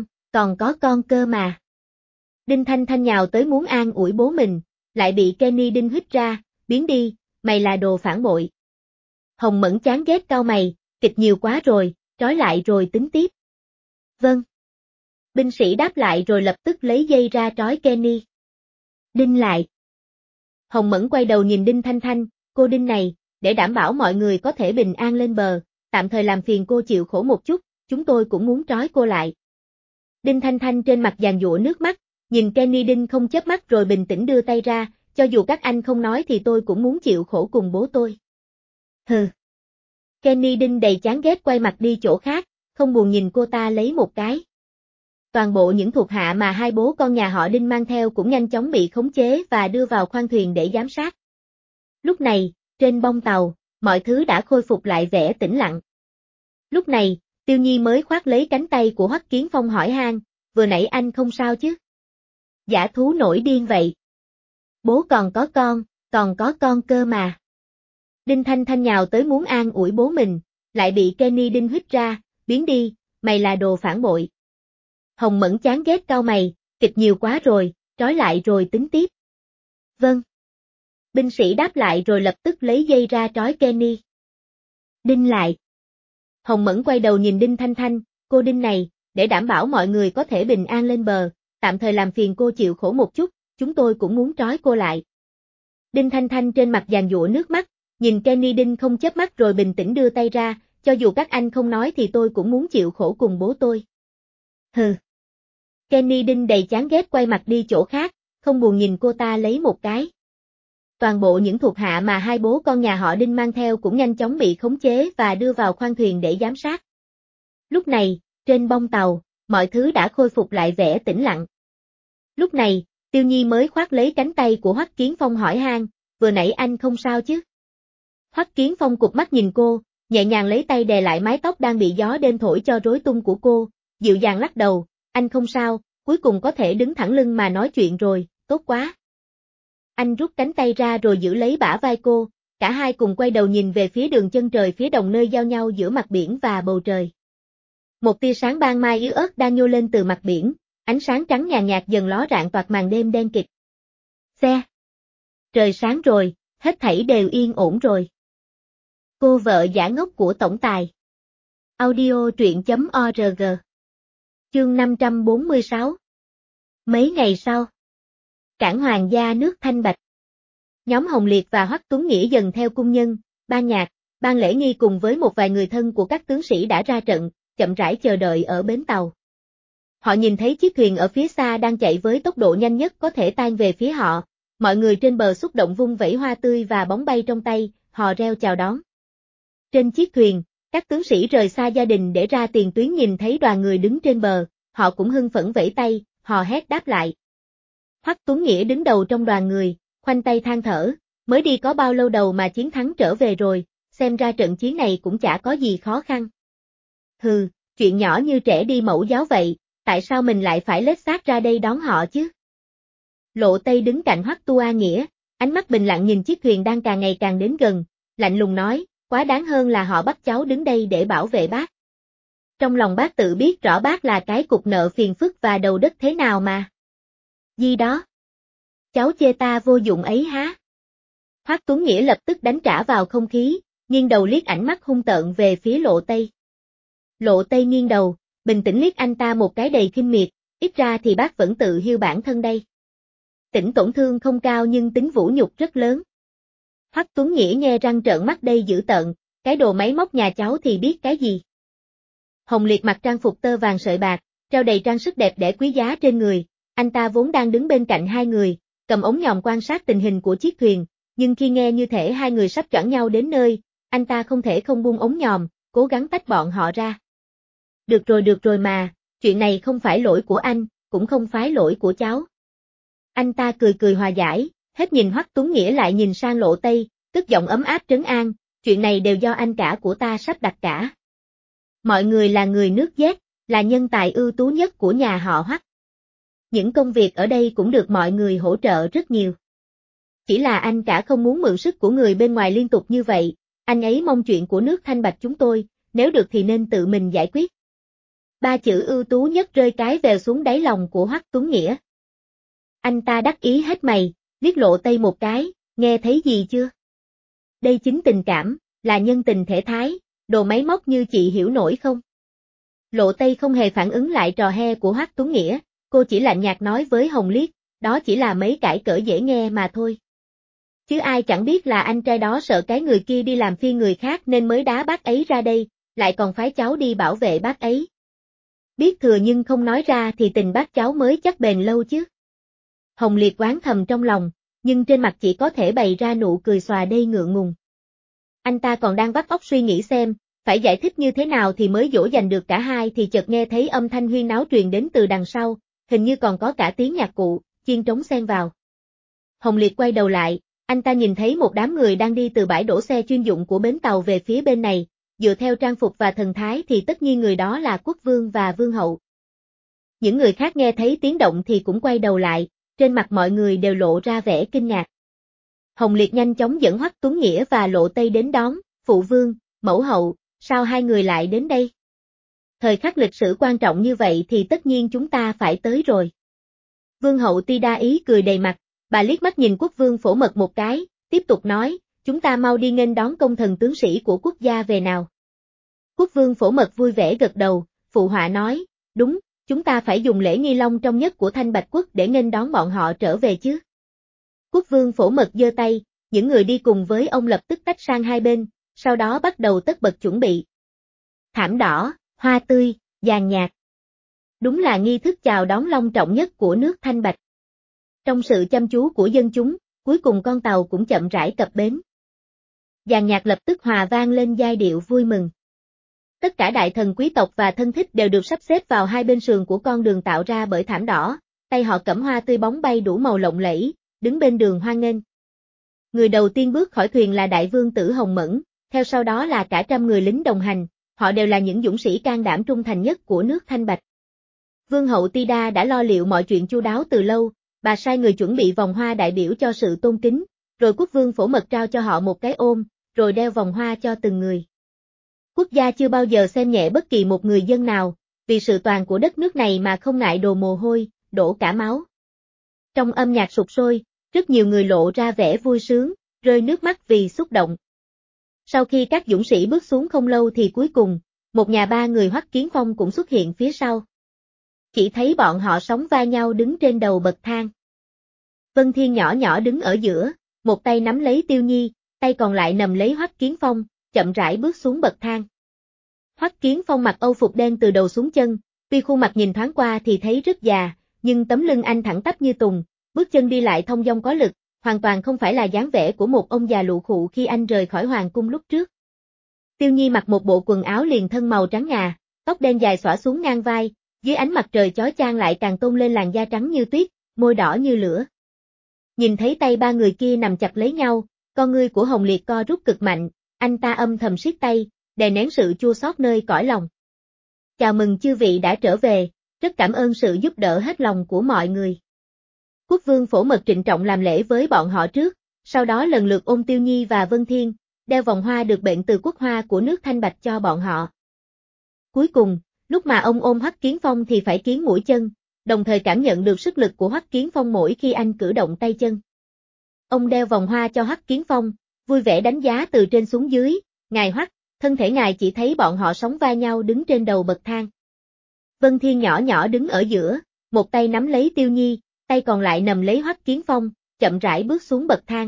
có con cơ mà. Đinh Thanh Thanh nhào tới muốn an ủi bố mình, lại bị Kenny Đinh hít ra, biến đi, mày là đồ phản bội. Hồng Mẫn chán ghét cau mày, kịch nhiều quá rồi, trói lại rồi tính tiếp. Vâng. Binh sĩ đáp lại rồi lập tức lấy dây ra trói Kenny Đinh lại. Hồng Mẫn quay đầu nhìn Đinh Thanh Thanh, cô Đinh này, để đảm bảo mọi người có thể bình an lên bờ, tạm thời làm phiền cô chịu khổ một chút, chúng tôi cũng muốn trói cô lại. Đinh Thanh Thanh trên mặt giàn giụa nước mắt, nhìn Kenny Đinh không chớp mắt rồi bình tĩnh đưa tay ra, cho dù các anh không nói thì tôi cũng muốn chịu khổ cùng bố tôi. Hừ. Kenny Đinh đầy chán ghét quay mặt đi chỗ khác, không buồn nhìn cô ta lấy một cái. Toàn bộ những thuộc hạ mà hai bố con nhà họ Đinh mang theo cũng nhanh chóng bị khống chế và đưa vào khoang thuyền để giám sát. Lúc này, trên bông tàu, mọi thứ đã khôi phục lại vẻ tĩnh lặng. Lúc này, Tiêu Nhi mới khoác lấy cánh tay của Hoắc Kiến Phong hỏi han, vừa nãy anh không sao chứ? Dã thú nổi điên vậy. Bố còn có con cơ mà. Đinh Thanh Thanh nhào tới muốn an ủi bố mình, lại bị Kenny Đinh huýt ra, biến đi, mày là đồ phản bội. Hồng Mẫn chán ghét cau mày, kịch nhiều quá rồi, trói lại rồi tính tiếp. Vâng. Binh sĩ đáp lại rồi lập tức lấy dây ra trói Kenny. Đinh lại. Hồng Mẫn quay đầu nhìn Đinh Thanh Thanh, cô Đinh này, để đảm bảo mọi người có thể bình an lên bờ, tạm thời làm phiền cô chịu khổ một chút, chúng tôi cũng muốn trói cô lại. Đinh Thanh Thanh trên mặt giàn giụa nước mắt, nhìn Kenny Đinh không chớp mắt rồi bình tĩnh đưa tay ra, cho dù các anh không nói thì tôi cũng muốn chịu khổ cùng bố tôi. Hừ. Kenny Đinh đầy chán ghét quay mặt đi chỗ khác, không buồn nhìn cô ta lấy một cái. Toàn bộ những thuộc hạ mà hai bố con nhà họ Đinh mang theo cũng nhanh chóng bị khống chế và đưa vào khoang thuyền để giám sát. Lúc này, trên bông tàu, mọi thứ đã khôi phục lại vẻ tĩnh lặng. Lúc này, Tiêu Nhi mới khoác lấy cánh tay của Hoắc Kiến Phong hỏi han, vừa nãy anh không sao chứ? Hoắc Kiến Phong cụp mắt nhìn cô, nhẹ nhàng lấy tay đè lại mái tóc đang bị gió đêm thổi cho rối tung của cô, dịu dàng lắc đầu, anh không sao, cuối cùng có thể đứng thẳng lưng mà nói chuyện rồi, tốt quá. Anh rút cánh tay ra rồi giữ lấy bả vai cô, cả hai cùng quay đầu nhìn về phía đường chân trời phía đồng nơi giao nhau giữa mặt biển và bầu trời. Một tia sáng ban mai yếu ớt đang nhô lên từ mặt biển, ánh sáng trắng nhàn nhạt dần ló rạng toạc màn đêm đen kịt. Xe. Trời sáng rồi, hết thảy đều yên ổn rồi. Cô vợ giả ngốc của tổng tài. Audio truyện.org. Chương 546. Mấy ngày sau. Cảng Hoàng gia nước Thanh Bạch. Nhóm Hồng Liệt và Hoắc Tuấn Nghĩa dần theo cung nhân, ban nhạc, ban lễ nghi cùng với một vài người thân của các tướng sĩ đã ra trận, chậm rãi chờ đợi ở bến tàu. Họ nhìn thấy chiếc thuyền ở phía xa đang chạy với tốc độ nhanh nhất có thể tan về phía họ, mọi người trên bờ xúc động vung vẩy hoa tươi và bóng bay trong tay, hò reo chào đón. Trên chiếc thuyền, các tướng sĩ rời xa gia đình để ra tiền tuyến nhìn thấy đoàn người đứng trên bờ, họ cũng hưng phấn vẫy tay, hò hét đáp lại. Hoắc Tuấn Nghĩa đứng đầu trong đoàn người, khoanh tay than thở, mới đi có bao lâu đầu mà chiến thắng trở về rồi, xem ra trận chiến này cũng chả có gì khó khăn. Hừ, chuyện nhỏ như trẻ đi mẫu giáo vậy, tại sao mình lại phải lết xác ra đây đón họ chứ? Lộ Tây đứng cạnh Hoắc Tu A Nghĩa, ánh mắt bình lặng nhìn chiếc thuyền đang càng ngày càng đến gần, lạnh lùng nói, quá đáng hơn là họ bắt cháu đứng đây để bảo vệ bác. Trong lòng bác tự biết rõ bác là cái cục nợ phiền phức và đầu đất thế nào mà. Gì đó? Cháu chê ta vô dụng ấy há? Hoắc Tuấn Nghĩa lập tức đánh trả vào không khí, nghiêng đầu liếc ánh mắt hung tợn về phía Lộ Tây. Lộ Tây nghiêng đầu, bình tĩnh liếc anh ta một cái đầy khinh miệt, ít ra thì bác vẫn tự hiêu bản thân đây. Tỉnh tổn thương không cao nhưng tính vũ nhục rất lớn. Hoắc Tuấn Nghĩa nhe răng trợn mắt đây dữ tợn, cái đồ máy móc nhà cháu thì biết cái gì. Hồng Liệt mặc trang phục tơ vàng sợi bạc, treo đầy trang sức đẹp đẽ quý giá trên người, anh ta vốn đang đứng bên cạnh hai người, cầm ống nhòm quan sát tình hình của chiếc thuyền, nhưng khi nghe như thể hai người sắp choảng nhau đến nơi, anh ta không thể không buông ống nhòm, cố gắng tách bọn họ ra. Được rồi mà, chuyện này không phải lỗi của anh, cũng không phải lỗi của cháu. Anh ta cười cười hòa giải, hết nhìn Hoắc Tuấn Nghĩa lại nhìn sang Lộ Tây, cất giọng ấm áp trấn an, chuyện này đều do anh cả của ta sắp đặt cả. Mọi người là người nước Z, là nhân tài ưu tú nhất của nhà họ Hoắc. Những công việc ở đây cũng được mọi người hỗ trợ rất nhiều. Chỉ là anh cả không muốn mượn sức của người bên ngoài liên tục như vậy, anh ấy mong chuyện của nước Thanh Bạch chúng tôi, nếu được thì nên tự mình giải quyết. Ba chữ ưu tú nhất rơi cái vèo xuống đáy lòng của Hoắc Tuấn Nghĩa. Anh ta đắc ý hết mày, liếc Lộ Tây một cái, nghe thấy gì chưa? Đây chính tình cảm, là nhân tình thể thái, đồ máy móc như chị hiểu nổi không? Lộ Tây không hề phản ứng lại trò he của Hoắc Tuấn Nghĩa, cô chỉ lạnh nhạt nói với Hồng Liệt, đó chỉ là mấy cãi cỡ dễ nghe mà thôi. Chứ ai chẳng biết là anh trai đó sợ cái người kia đi làm phiền người khác nên mới đá bác ấy ra đây, lại còn phái cháu đi bảo vệ bác ấy. Biết thừa nhưng không nói ra thì tình bác cháu mới chắc bền lâu chứ. Hồng Liệt oán thầm trong lòng, nhưng trên mặt chỉ có thể bày ra nụ cười xòa đầy ngượng ngùng. Anh ta còn đang vắt óc suy nghĩ xem, phải giải thích như thế nào thì mới dỗ dành được cả hai thì chợt nghe thấy âm thanh huyên náo truyền đến từ đằng sau, hình như còn có cả tiếng nhạc cụ, chiên trống xen vào. Hồng Liệt quay đầu lại, anh ta nhìn thấy một đám người đang đi từ bãi đổ xe chuyên dụng của bến tàu về phía bên này, dựa theo trang phục và thần thái thì tất nhiên người đó là quốc vương và vương hậu. Những người khác nghe thấy tiếng động thì cũng quay đầu lại, trên mặt mọi người đều lộ ra vẻ kinh ngạc. Hồng Liệt nhanh chóng dẫn Hoắc Tuấn Nghĩa và Lộ Tây đến đón, phụ vương, mẫu hậu, sao hai người lại đến đây? Thời khắc lịch sử quan trọng như vậy thì tất nhiên chúng ta phải tới rồi. Vương hậu Ti đa ý cười đầy mặt, bà liếc mắt nhìn quốc vương Phổ Mật một cái, tiếp tục nói, chúng ta mau đi nghênh đón công thần tướng sĩ của quốc gia về nào. Quốc vương Phổ Mật vui vẻ gật đầu, phụ họa nói, đúng, chúng ta phải dùng lễ nghi long trọng nhất của Thanh Bạch Quốc để nghênh đón bọn họ trở về chứ. Quốc vương Phổ Mật giơ tay, những người đi cùng với ông lập tức tách sang hai bên, sau đó bắt đầu tất bật chuẩn bị. Thảm đỏ, hoa tươi, dàn nhạc. Đúng là nghi thức chào đón long trọng nhất của nước Thanh Bạch. Trong sự chăm chú của dân chúng, cuối cùng con tàu cũng chậm rãi cập bến. Dàn nhạc lập tức hòa vang lên giai điệu vui mừng. Tất cả đại thần quý tộc và thân thích đều được sắp xếp vào hai bên sườn của con đường tạo ra bởi thảm đỏ, tay họ cẩm hoa tươi bóng bay đủ màu lộng lẫy, đứng bên đường hoan nghênh. Người đầu tiên bước khỏi thuyền là đại vương tử Hồng Mẫn, theo sau đó là cả trăm người lính đồng hành, họ đều là những dũng sĩ can đảm trung thành nhất của nước Thanh Bạch. Vương hậu Ti đa đã lo liệu mọi chuyện chu đáo từ lâu, bà sai người chuẩn bị vòng hoa đại biểu cho sự tôn kính, rồi quốc vương Phổ Mật trao cho họ một cái ôm, rồi đeo vòng hoa cho từng người. Quốc gia chưa bao giờ xem nhẹ bất kỳ một người dân nào, vì sự toàn của đất nước này mà không ngại đổ mồ hôi, đổ cả máu. Trong âm nhạc sục sôi, rất nhiều người lộ ra vẻ vui sướng, rơi nước mắt vì xúc động. Sau khi các dũng sĩ bước xuống không lâu thì cuối cùng, một nhà ba người Hoắc Kiến Phong cũng xuất hiện phía sau. Chỉ thấy bọn họ sóng vai nhau đứng trên đầu bậc thang. Vân Thiên nhỏ nhỏ đứng ở giữa, một tay nắm lấy Tiêu Nhi, tay còn lại nắm lấy Hoắc Kiến Phong, chậm rãi bước xuống bậc thang. Hoắc Kiến Phong mặc âu phục đen từ đầu xuống chân, tuy khuôn mặt nhìn thoáng qua thì thấy rất già, nhưng tấm lưng anh thẳng tắp như tùng, bước chân đi lại thông dong có lực, hoàn toàn không phải là dáng vẻ của một ông già lụ khụ khi anh rời khỏi hoàng cung lúc trước. Tiêu Nhi mặc một bộ quần áo liền thân màu trắng ngà, tóc đen dài xõa xuống ngang vai, dưới ánh mặt trời chói chang lại càng tôn lên làn da trắng như tuyết, môi đỏ như lửa. Nhìn thấy tay ba người kia nằm chặt lấy nhau, con ngươi của Hồng Liệt co rút cực mạnh, anh ta âm thầm siết tay, đè nén sự chua xót nơi cõi lòng. Chào mừng chư vị đã trở về, rất cảm ơn sự giúp đỡ hết lòng của mọi người. Quốc vương Phổ Mật trịnh trọng làm lễ với bọn họ trước, sau đó lần lượt ôm Tiêu Nhi và Vân Thiên, đeo vòng hoa được bệnh từ quốc hoa của nước Thanh Bạch cho bọn họ. Cuối cùng, lúc mà ông ôm Hoắc Kiến Phong thì phải kiếng mũi chân, đồng thời cảm nhận được sức lực của Hoắc Kiến Phong mỗi khi anh cử động tay chân. Ông đeo vòng hoa cho Hoắc Kiến Phong, vui vẻ đánh giá từ trên xuống dưới, ngài Hoắc, thân thể ngài chỉ thấy bọn họ sóng vai nhau đứng trên đầu bậc thang. Vân Thiên nhỏ nhỏ đứng ở giữa, một tay nắm lấy Tiêu Nhi, tay còn lại nắm lấy Hoắc Kiến Phong, chậm rãi bước xuống bậc thang.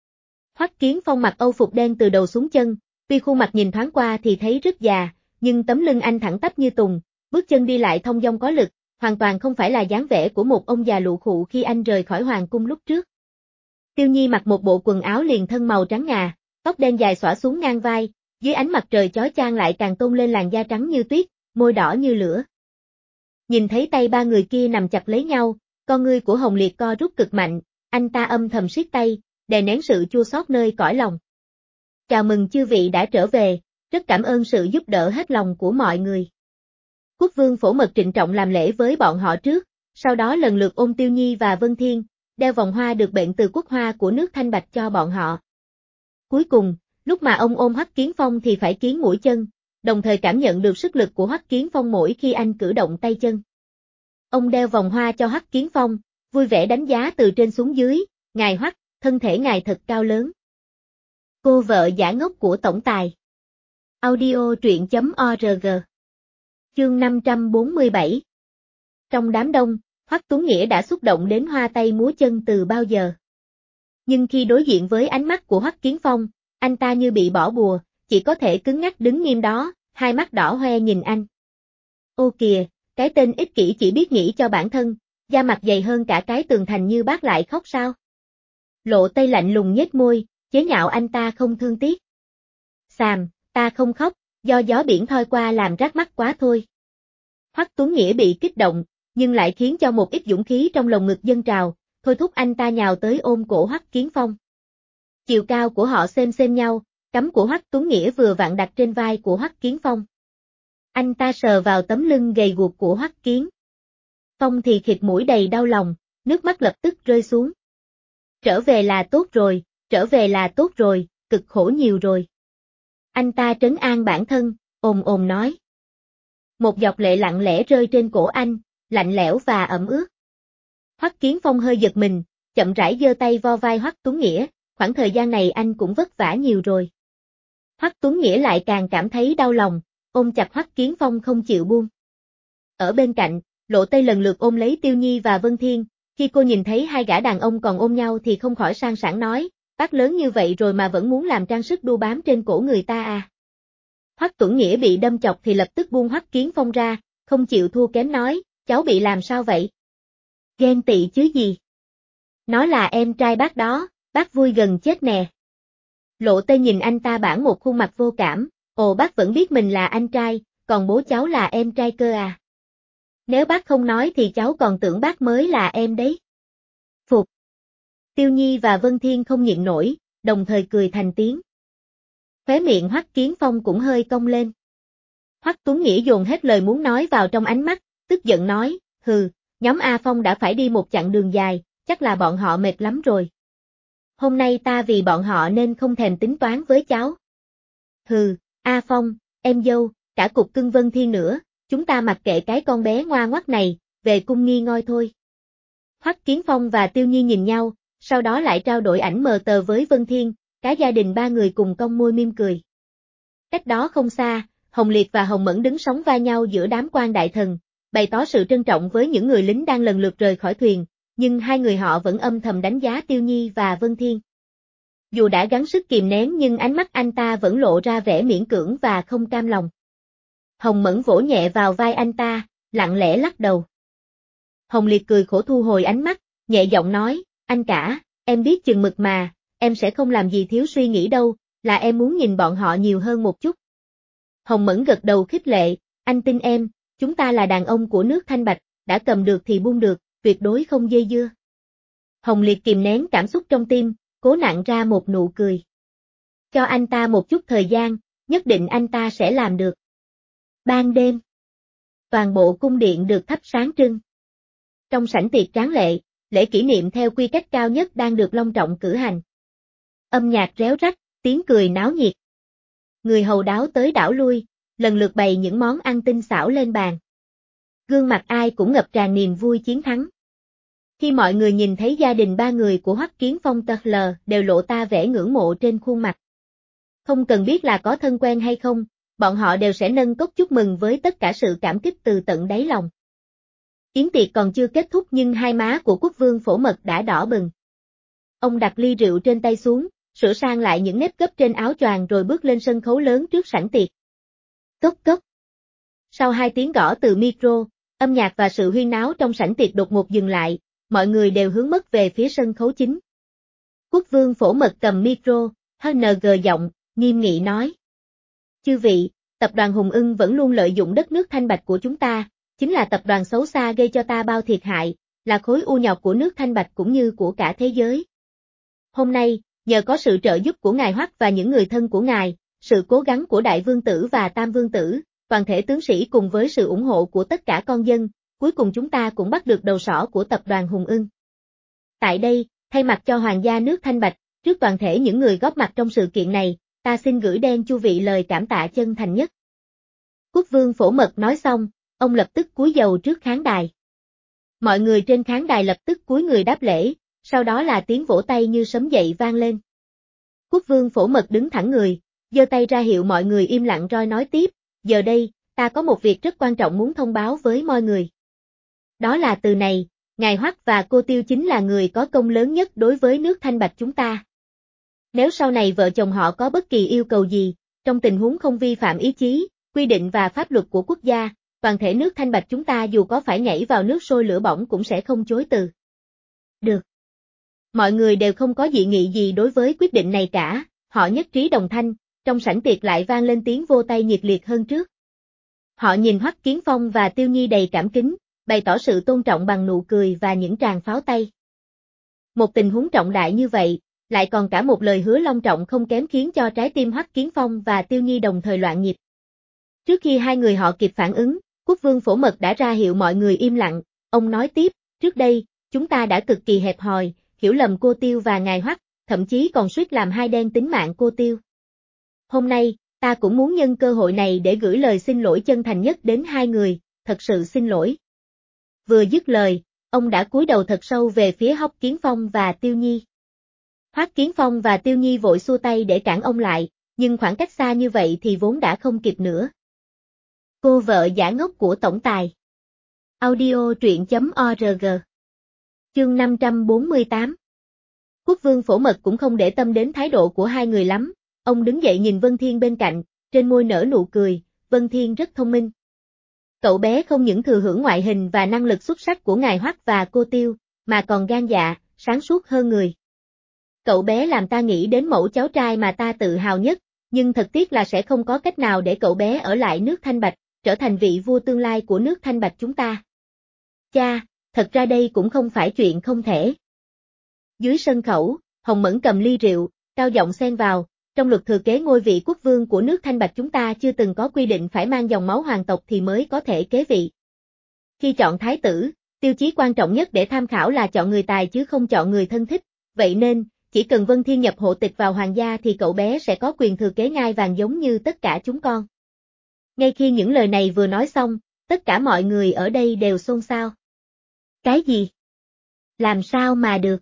Hoắc Kiến Phong mặc âu phục đen từ đầu xuống chân, tuy khuôn mặt nhìn thoáng qua thì thấy rất già, nhưng tấm lưng anh thẳng tắp như tùng, bước chân đi lại thông dong có lực, hoàn toàn không phải là dáng vẻ của một ông già lụ khụ khi anh rời khỏi hoàng cung lúc trước. Tiêu Nhi mặc một bộ quần áo liền thân màu trắng ngà, tóc đen dài xõa xuống ngang vai, dưới ánh mặt trời chói chang lại càng tôn lên làn da trắng như tuyết, môi đỏ như lửa. Nhìn thấy tay ba người kia nằm chặt lấy nhau, con ngươi của Hồng Liệt co rút cực mạnh, anh ta âm thầm siết tay, đè nén sự chua xót nơi cõi lòng. Chào mừng chư vị đã trở về, rất cảm ơn sự giúp đỡ hết lòng của mọi người. Quốc vương Phổ Mật trịnh trọng làm lễ với bọn họ trước, sau đó lần lượt ôm Tiêu Nhi và Vân Thiên, đeo vòng hoa được bệnh từ quốc hoa của nước Thanh Bạch cho bọn họ. Cuối cùng, lúc mà ông ôm Hoắc Kiến Phong thì phải kiếng mũi chân, đồng thời cảm nhận được sức lực của Hoắc Kiến Phong mỗi khi anh cử động tay chân. Ông đeo vòng hoa cho Hoắc Kiến Phong, vui vẻ đánh giá từ trên xuống dưới, ngài Hoắc, thân thể ngài thật cao lớn. Cô vợ giả ngốc của tổng tài. Audio truyện.org. Chương 547. Trong đám đông, Hoắc Tuấn Nghĩa đã xúc động đến hoa tay múa chân từ bao giờ. Nhưng khi đối diện với ánh mắt của Hoắc Kiến Phong, anh ta như bị bỏ bùa, chỉ có thể cứng ngắc đứng nghiêm đó, hai mắt đỏ hoe nhìn anh. Ô kìa, cái tên ích kỷ chỉ biết nghĩ cho bản thân, da mặt dày hơn cả cái tường thành như bác lại khóc sao? Lộ Tây lạnh lùng nhếch môi, chế nhạo anh ta không thương tiếc. Xàm, ta không khóc, do gió biển thoi qua làm rát mắt quá thôi. Hoắc Tuấn Nghĩa bị kích động, nhưng lại khiến cho một ít dũng khí trong lồng ngực dâng trào, thôi thúc anh ta nhào tới ôm cổ Hoắc Kiến Phong. Chiều cao của họ xem nhau, cắm của Hoắc Tuấn Nghĩa vừa vặn đặt trên vai của Hoắc Kiến Phong. Anh ta sờ vào tấm lưng gầy guộc của Hoắc Kiến Phong thì khịt mũi đầy đau lòng, nước mắt lập tức rơi xuống. Trở về là tốt rồi, trở về là tốt rồi, cực khổ nhiều rồi. Anh ta trấn an bản thân, ồm nói. Một giọt lệ lặng lẽ rơi trên cổ anh, lạnh lẽo và ẩm ướt. Hoắc Kiến Phong hơi giật mình, chậm rãi giơ tay vo vai Hoắc Tuấn Nghĩa, khoảng thời gian này anh cũng vất vả nhiều rồi. Hoắc Tuấn Nghĩa lại càng cảm thấy đau lòng, ôm chặt Hoắc Kiến Phong không chịu buông. Ở bên cạnh, Lộ Tây lần lượt ôm lấy Tiêu Nhi và Vân Thiên, khi cô nhìn thấy hai gã đàn ông còn ôm nhau thì không khỏi sang sảng nói, bác lớn như vậy rồi mà vẫn muốn làm trang sức đu bám trên cổ người ta à. Hoắc Tuấn Nghĩa bị đâm chọc thì lập tức buông Hoắc Kiến Phong ra, không chịu thua kém nói, cháu bị làm sao vậy? Ghen tị chứ gì? Nó là em trai bác đó, bác vui gần chết nè. Lộ Tây nhìn anh ta bản một khuôn mặt vô cảm, ồ bác vẫn biết mình là anh trai, còn bố cháu là em trai cơ à? Nếu bác không nói thì cháu còn tưởng bác mới là em đấy. Phục. Tiêu Nhi và Vân Thiên không nhịn nổi, đồng thời cười thành tiếng. Khóe miệng Hoắc Kiến Phong cũng hơi cong lên. Hoắc Tuấn Nghĩa dồn hết lời muốn nói vào trong ánh mắt, tức giận nói, hừ, nhóm A Phong đã phải đi một chặng đường dài, chắc là bọn họ mệt lắm rồi. Hôm nay ta vì bọn họ nên không thèm tính toán với cháu. Hừ, A Phong, em dâu, cả cục cưng Vân Thiên nữa, chúng ta mặc kệ cái con bé ngoa ngoắt này, về cung nghi ngôi thôi. Hoắc Kiến Phong và Tiêu Nhi nhìn nhau, sau đó lại trao đổi ảnh mờ tờ với Vân Thiên, cả gia đình ba người cùng cong môi mỉm cười. Cách đó không xa, Hồng Liệt và Hồng Mẫn đứng sóng vai nhau giữa đám quan đại thần, bày tỏ sự trân trọng với những người lính đang lần lượt rời khỏi thuyền, nhưng hai người họ vẫn âm thầm đánh giá Tiêu Nhi và Vân Thiên. Dù đã gắng sức kìm nén nhưng ánh mắt anh ta vẫn lộ ra vẻ miễn cưỡng và không cam lòng. Hồng Mẫn vỗ nhẹ vào vai anh ta, lặng lẽ lắc đầu. Hồng Liệt cười khổ thu hồi ánh mắt, nhẹ giọng nói, anh cả, em biết chừng mực mà, em sẽ không làm gì thiếu suy nghĩ đâu, là em muốn nhìn bọn họ nhiều hơn một chút. Hồng Mẫn gật đầu khích lệ, anh tin em, chúng ta là đàn ông của nước Thanh Bạch, đã cầm được thì buông được, tuyệt đối không dây dưa. Hồng Liệt kìm nén cảm xúc trong tim, cố nặn ra một nụ cười. Cho anh ta một chút thời gian, nhất định anh ta sẽ làm được. Ban đêm, toàn bộ cung điện được thắp sáng trưng. Trong sảnh tiệc tráng lệ, lễ kỷ niệm theo quy cách cao nhất đang được long trọng cử hành. Âm nhạc réo rắt, tiếng cười náo nhiệt. Người hầu đáo tới đảo lui, lần lượt bày những món ăn tinh xảo lên bàn. Gương mặt ai cũng ngập tràn niềm vui chiến thắng. Khi mọi người nhìn thấy gia đình ba người của Hoắc Kiến Phong đều lộ ta vẻ ngưỡng mộ trên khuôn mặt. Không cần biết là có thân quen hay không, bọn họ đều sẽ nâng cốc chúc mừng với tất cả sự cảm kích từ tận đáy lòng. Yến tiệc còn chưa kết thúc nhưng hai má của quốc vương Phổ Mật đã đỏ bừng. Ông đặt ly rượu trên tay xuống, sửa sang lại những nếp gấp trên áo choàng rồi bước lên sân khấu lớn trước sảnh tiệc. Cốc cốc. Sau 2 tiếng gõ từ micro, âm nhạc và sự huyên náo trong sảnh tiệc đột ngột dừng lại, mọi người đều hướng mắt về phía sân khấu chính. Quốc vương Phổ Mật cầm micro, HNG giọng, nghiêm nghị nói. Chư vị, tập đoàn Hùng Ưng vẫn luôn lợi dụng đất nước Thanh Bạch của chúng ta, chính là tập đoàn xấu xa gây cho ta bao thiệt hại, là khối u nhọc của nước Thanh Bạch cũng như của cả thế giới. Hôm nay, nhờ có sự trợ giúp của ngài Hoắc và những người thân của ngài, sự cố gắng của Đại Vương Tử và Tam Vương Tử, toàn thể tướng sĩ cùng với sự ủng hộ của tất cả con dân, cuối cùng chúng ta cũng bắt được đầu sỏ của tập đoàn Hùng Ưng. Tại đây, thay mặt cho Hoàng gia nước Thanh Bạch, trước toàn thể những người góp mặt trong sự kiện này, ta xin gửi đen chu vị lời cảm tạ chân thành nhất. Quốc vương Phổ Mật nói xong, ông lập tức cúi đầu trước khán đài. Mọi người trên khán đài lập tức cúi người đáp lễ, sau đó là tiếng vỗ tay như sấm dậy vang lên. Quốc vương Phổ Mật đứng thẳng người, giơ tay ra hiệu mọi người im lặng rồi nói tiếp, giờ đây, ta có một việc rất quan trọng muốn thông báo với mọi người. Đó là từ này, ngài Hoắc và cô Tiêu chính là người có công lớn nhất đối với nước Thanh Bạch chúng ta. Nếu sau này vợ chồng họ có bất kỳ yêu cầu gì, trong tình huống không vi phạm ý chí, quy định và pháp luật của quốc gia, toàn thể nước Thanh Bạch chúng ta dù có phải nhảy vào nước sôi lửa bỏng cũng sẽ không chối từ. Được. Mọi người đều không có dị nghị gì đối với quyết định này cả, họ nhất trí đồng thanh, trong sảnh tiệc lại vang lên tiếng vô tay nhiệt liệt hơn trước. Họ nhìn Hoắc Kiến Phong và Tiêu Nhi đầy cảm kính, bày tỏ sự tôn trọng bằng nụ cười và những tràng pháo tay. Một tình huống trọng đại như vậy, lại còn cả một lời hứa long trọng không kém khiến cho trái tim Hoắc Kiến Phong và Tiêu Nhi đồng thời loạn nhịp. Trước khi hai người họ kịp phản ứng, Quốc vương Phổ Mật đã ra hiệu mọi người im lặng, ông nói tiếp, trước đây, chúng ta đã cực kỳ hẹp hòi, hiểu lầm cô Tiêu và ngài Hoắc, thậm chí còn suýt làm hai đen tính mạng cô Tiêu. Hôm nay, ta cũng muốn nhân cơ hội này để gửi lời xin lỗi chân thành nhất đến hai người, thật sự xin lỗi. Vừa dứt lời, ông đã cúi đầu thật sâu về phía Hoắc Kiến Phong và Tiêu Nhi. Hoắc Kiến Phong và Tiêu Nhi vội xua tay để cản ông lại, nhưng khoảng cách xa như vậy thì vốn đã không kịp nữa. Cô vợ giả ngốc của tổng tài. Audio truyện.org. Chương 548. Quốc vương Phổ Mật cũng không để tâm đến thái độ của hai người lắm, ông đứng dậy nhìn Vân Thiên bên cạnh, trên môi nở nụ cười, Vân Thiên rất thông minh. Cậu bé không những thừa hưởng ngoại hình và năng lực xuất sắc của ngài Hoắc và cô Tiêu, mà còn gan dạ, sáng suốt hơn người. Cậu bé làm ta nghĩ đến mẫu cháu trai mà ta tự hào nhất, nhưng thật tiếc là sẽ không có cách nào để cậu bé ở lại nước Thanh Bạch, trở thành vị vua tương lai của nước Thanh Bạch chúng ta. Cha, thật ra đây cũng không phải chuyện không thể. Dưới sân khấu, Hồng Mẫn cầm ly rượu, cao giọng xen vào, trong luật thừa kế ngôi vị quốc vương của nước Thanh Bạch chúng ta chưa từng có quy định phải mang dòng máu hoàng tộc thì mới có thể kế vị. Khi chọn thái tử, tiêu chí quan trọng nhất để tham khảo là chọn người tài chứ không chọn người thân thích, vậy nên, chỉ cần Vân Thiên nhập hộ tịch vào hoàng gia thì cậu bé sẽ có quyền thừa kế ngai vàng giống như tất cả chúng con. Ngay khi những lời này vừa nói xong, tất cả mọi người ở đây đều xôn xao. Cái gì? Làm sao mà được?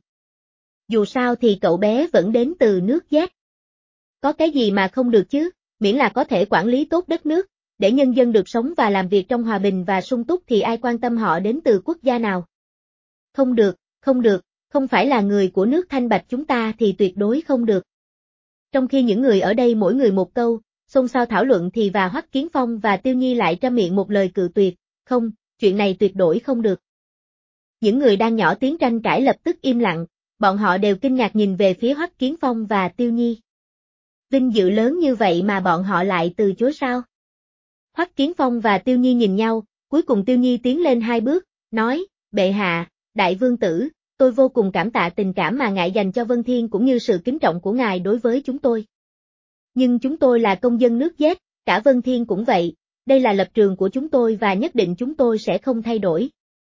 Dù sao thì cậu bé vẫn đến từ nước Z. Có cái gì mà không được chứ, miễn là có thể quản lý tốt đất nước, để nhân dân được sống và làm việc trong hòa bình và sung túc thì ai quan tâm họ đến từ quốc gia nào. Không được, không phải là người của nước Thanh Bạch chúng ta thì tuyệt đối không được. Trong khi những người ở đây mỗi người một câu, xôn xao thảo luận thì Hoắc Kiến Phong và Tiêu Nhi lại ra miệng một lời cự tuyệt, không, chuyện này tuyệt đối không được. Những người đang nhỏ tiếng tranh cãi lập tức im lặng, bọn họ đều kinh ngạc nhìn về phía Hoắc Kiến Phong và Tiêu Nhi. Vinh dự lớn như vậy mà bọn họ lại từ chối sao? Hoắc Kiến Phong và Tiêu Nhi nhìn nhau, cuối cùng Tiêu Nhi tiến lên hai bước, nói, bệ hạ, đại vương tử, tôi vô cùng cảm tạ tình cảm mà ngài dành cho Vân Thiên cũng như sự kính trọng của ngài đối với chúng tôi. Nhưng chúng tôi là công dân nước Z, cả Vân Thiên cũng vậy, đây là lập trường của chúng tôi và nhất định chúng tôi sẽ không thay đổi.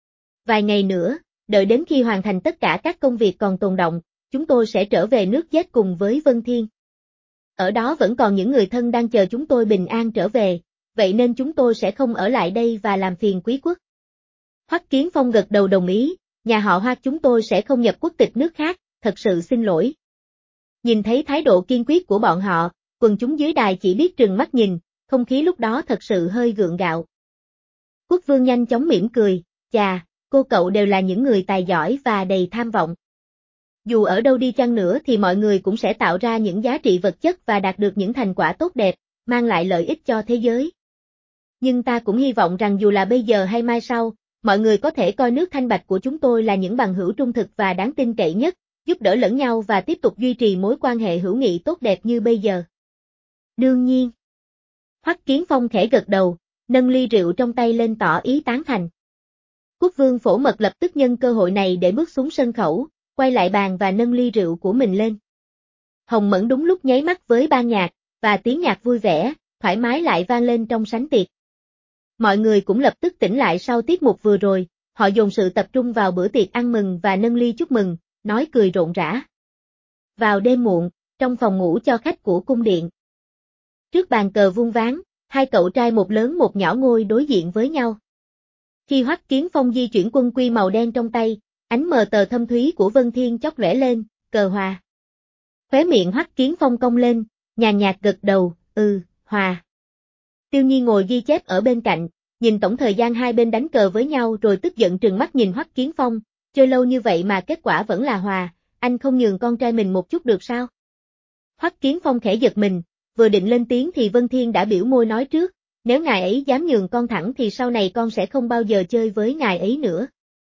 Vài ngày nữa, đợi đến khi hoàn thành tất cả các công việc còn tồn đọng, chúng tôi sẽ trở về nước Z cùng với Vân Thiên. Ở đó vẫn còn những người thân đang chờ chúng tôi bình an trở về, vậy nên chúng tôi sẽ không ở lại đây và làm phiền quý quốc. Hoắc Kiến Phong gật đầu đồng ý, nhà họ Hoắc chúng tôi sẽ không nhập quốc tịch nước khác, thật sự xin lỗi. Nhìn thấy thái độ kiên quyết của bọn họ, quần chúng dưới đài chỉ biết trừng mắt nhìn, không khí lúc đó thật sự hơi gượng gạo. Quốc vương nhanh chóng mỉm cười, chà, cô cậu đều là những người tài giỏi và đầy tham vọng. Dù ở đâu đi chăng nữa thì mọi người cũng sẽ tạo ra những giá trị vật chất và đạt được những thành quả tốt đẹp, mang lại lợi ích cho thế giới. Nhưng ta cũng hy vọng rằng dù là bây giờ hay mai sau, mọi người có thể coi nước Thanh Bạch của chúng tôi là những bằng hữu trung thực và đáng tin cậy nhất, giúp đỡ lẫn nhau và tiếp tục duy trì mối quan hệ hữu nghị tốt đẹp như bây giờ. Đương nhiên. Hoắc Kiến Phong khẽ gật đầu, nâng ly rượu trong tay lên tỏ ý tán thành. Quốc vương Phổ Mật lập tức nhân cơ hội này để bước xuống sân khấu, quay lại bàn và nâng ly rượu của mình lên. Hồng Mẫn đúng lúc nháy mắt với ban nhạc, và tiếng nhạc vui vẻ, thoải mái lại vang lên trong sảnh tiệc. Mọi người cũng lập tức tỉnh lại sau tiết mục vừa rồi, họ dồn sự tập trung vào bữa tiệc ăn mừng và nâng ly chúc mừng, nói cười rộn rã. Vào đêm muộn, trong phòng ngủ cho khách của cung điện. Trước bàn cờ vuông ván, hai cậu trai một lớn một nhỏ ngồi đối diện với nhau. Khi Hoắc Kiến Phong di chuyển quân quy màu đen trong tay, ánh mờ tờ thâm thúy của Vân Thiên chốc lóe lên, cờ hòa. Khóe miệng Hoắc Kiến Phong cong lên, nhàn nhạt gật đầu, hòa. Tiêu Nhi ngồi ghi chép ở bên cạnh, nhìn tổng thời gian hai bên đánh cờ với nhau rồi tức giận trừng mắt nhìn Hoắc Kiến Phong, chơi lâu như vậy mà kết quả vẫn là hòa, anh không nhường con trai mình một chút được sao? Hoắc Kiến Phong khẽ giật mình, vừa định lên tiếng thì Vân Thiên đã biểu môi nói trước, nếu ngài ấy dám nhường con thẳng thì sau này con sẽ không bao giờ chơi với ngài ấy nữa.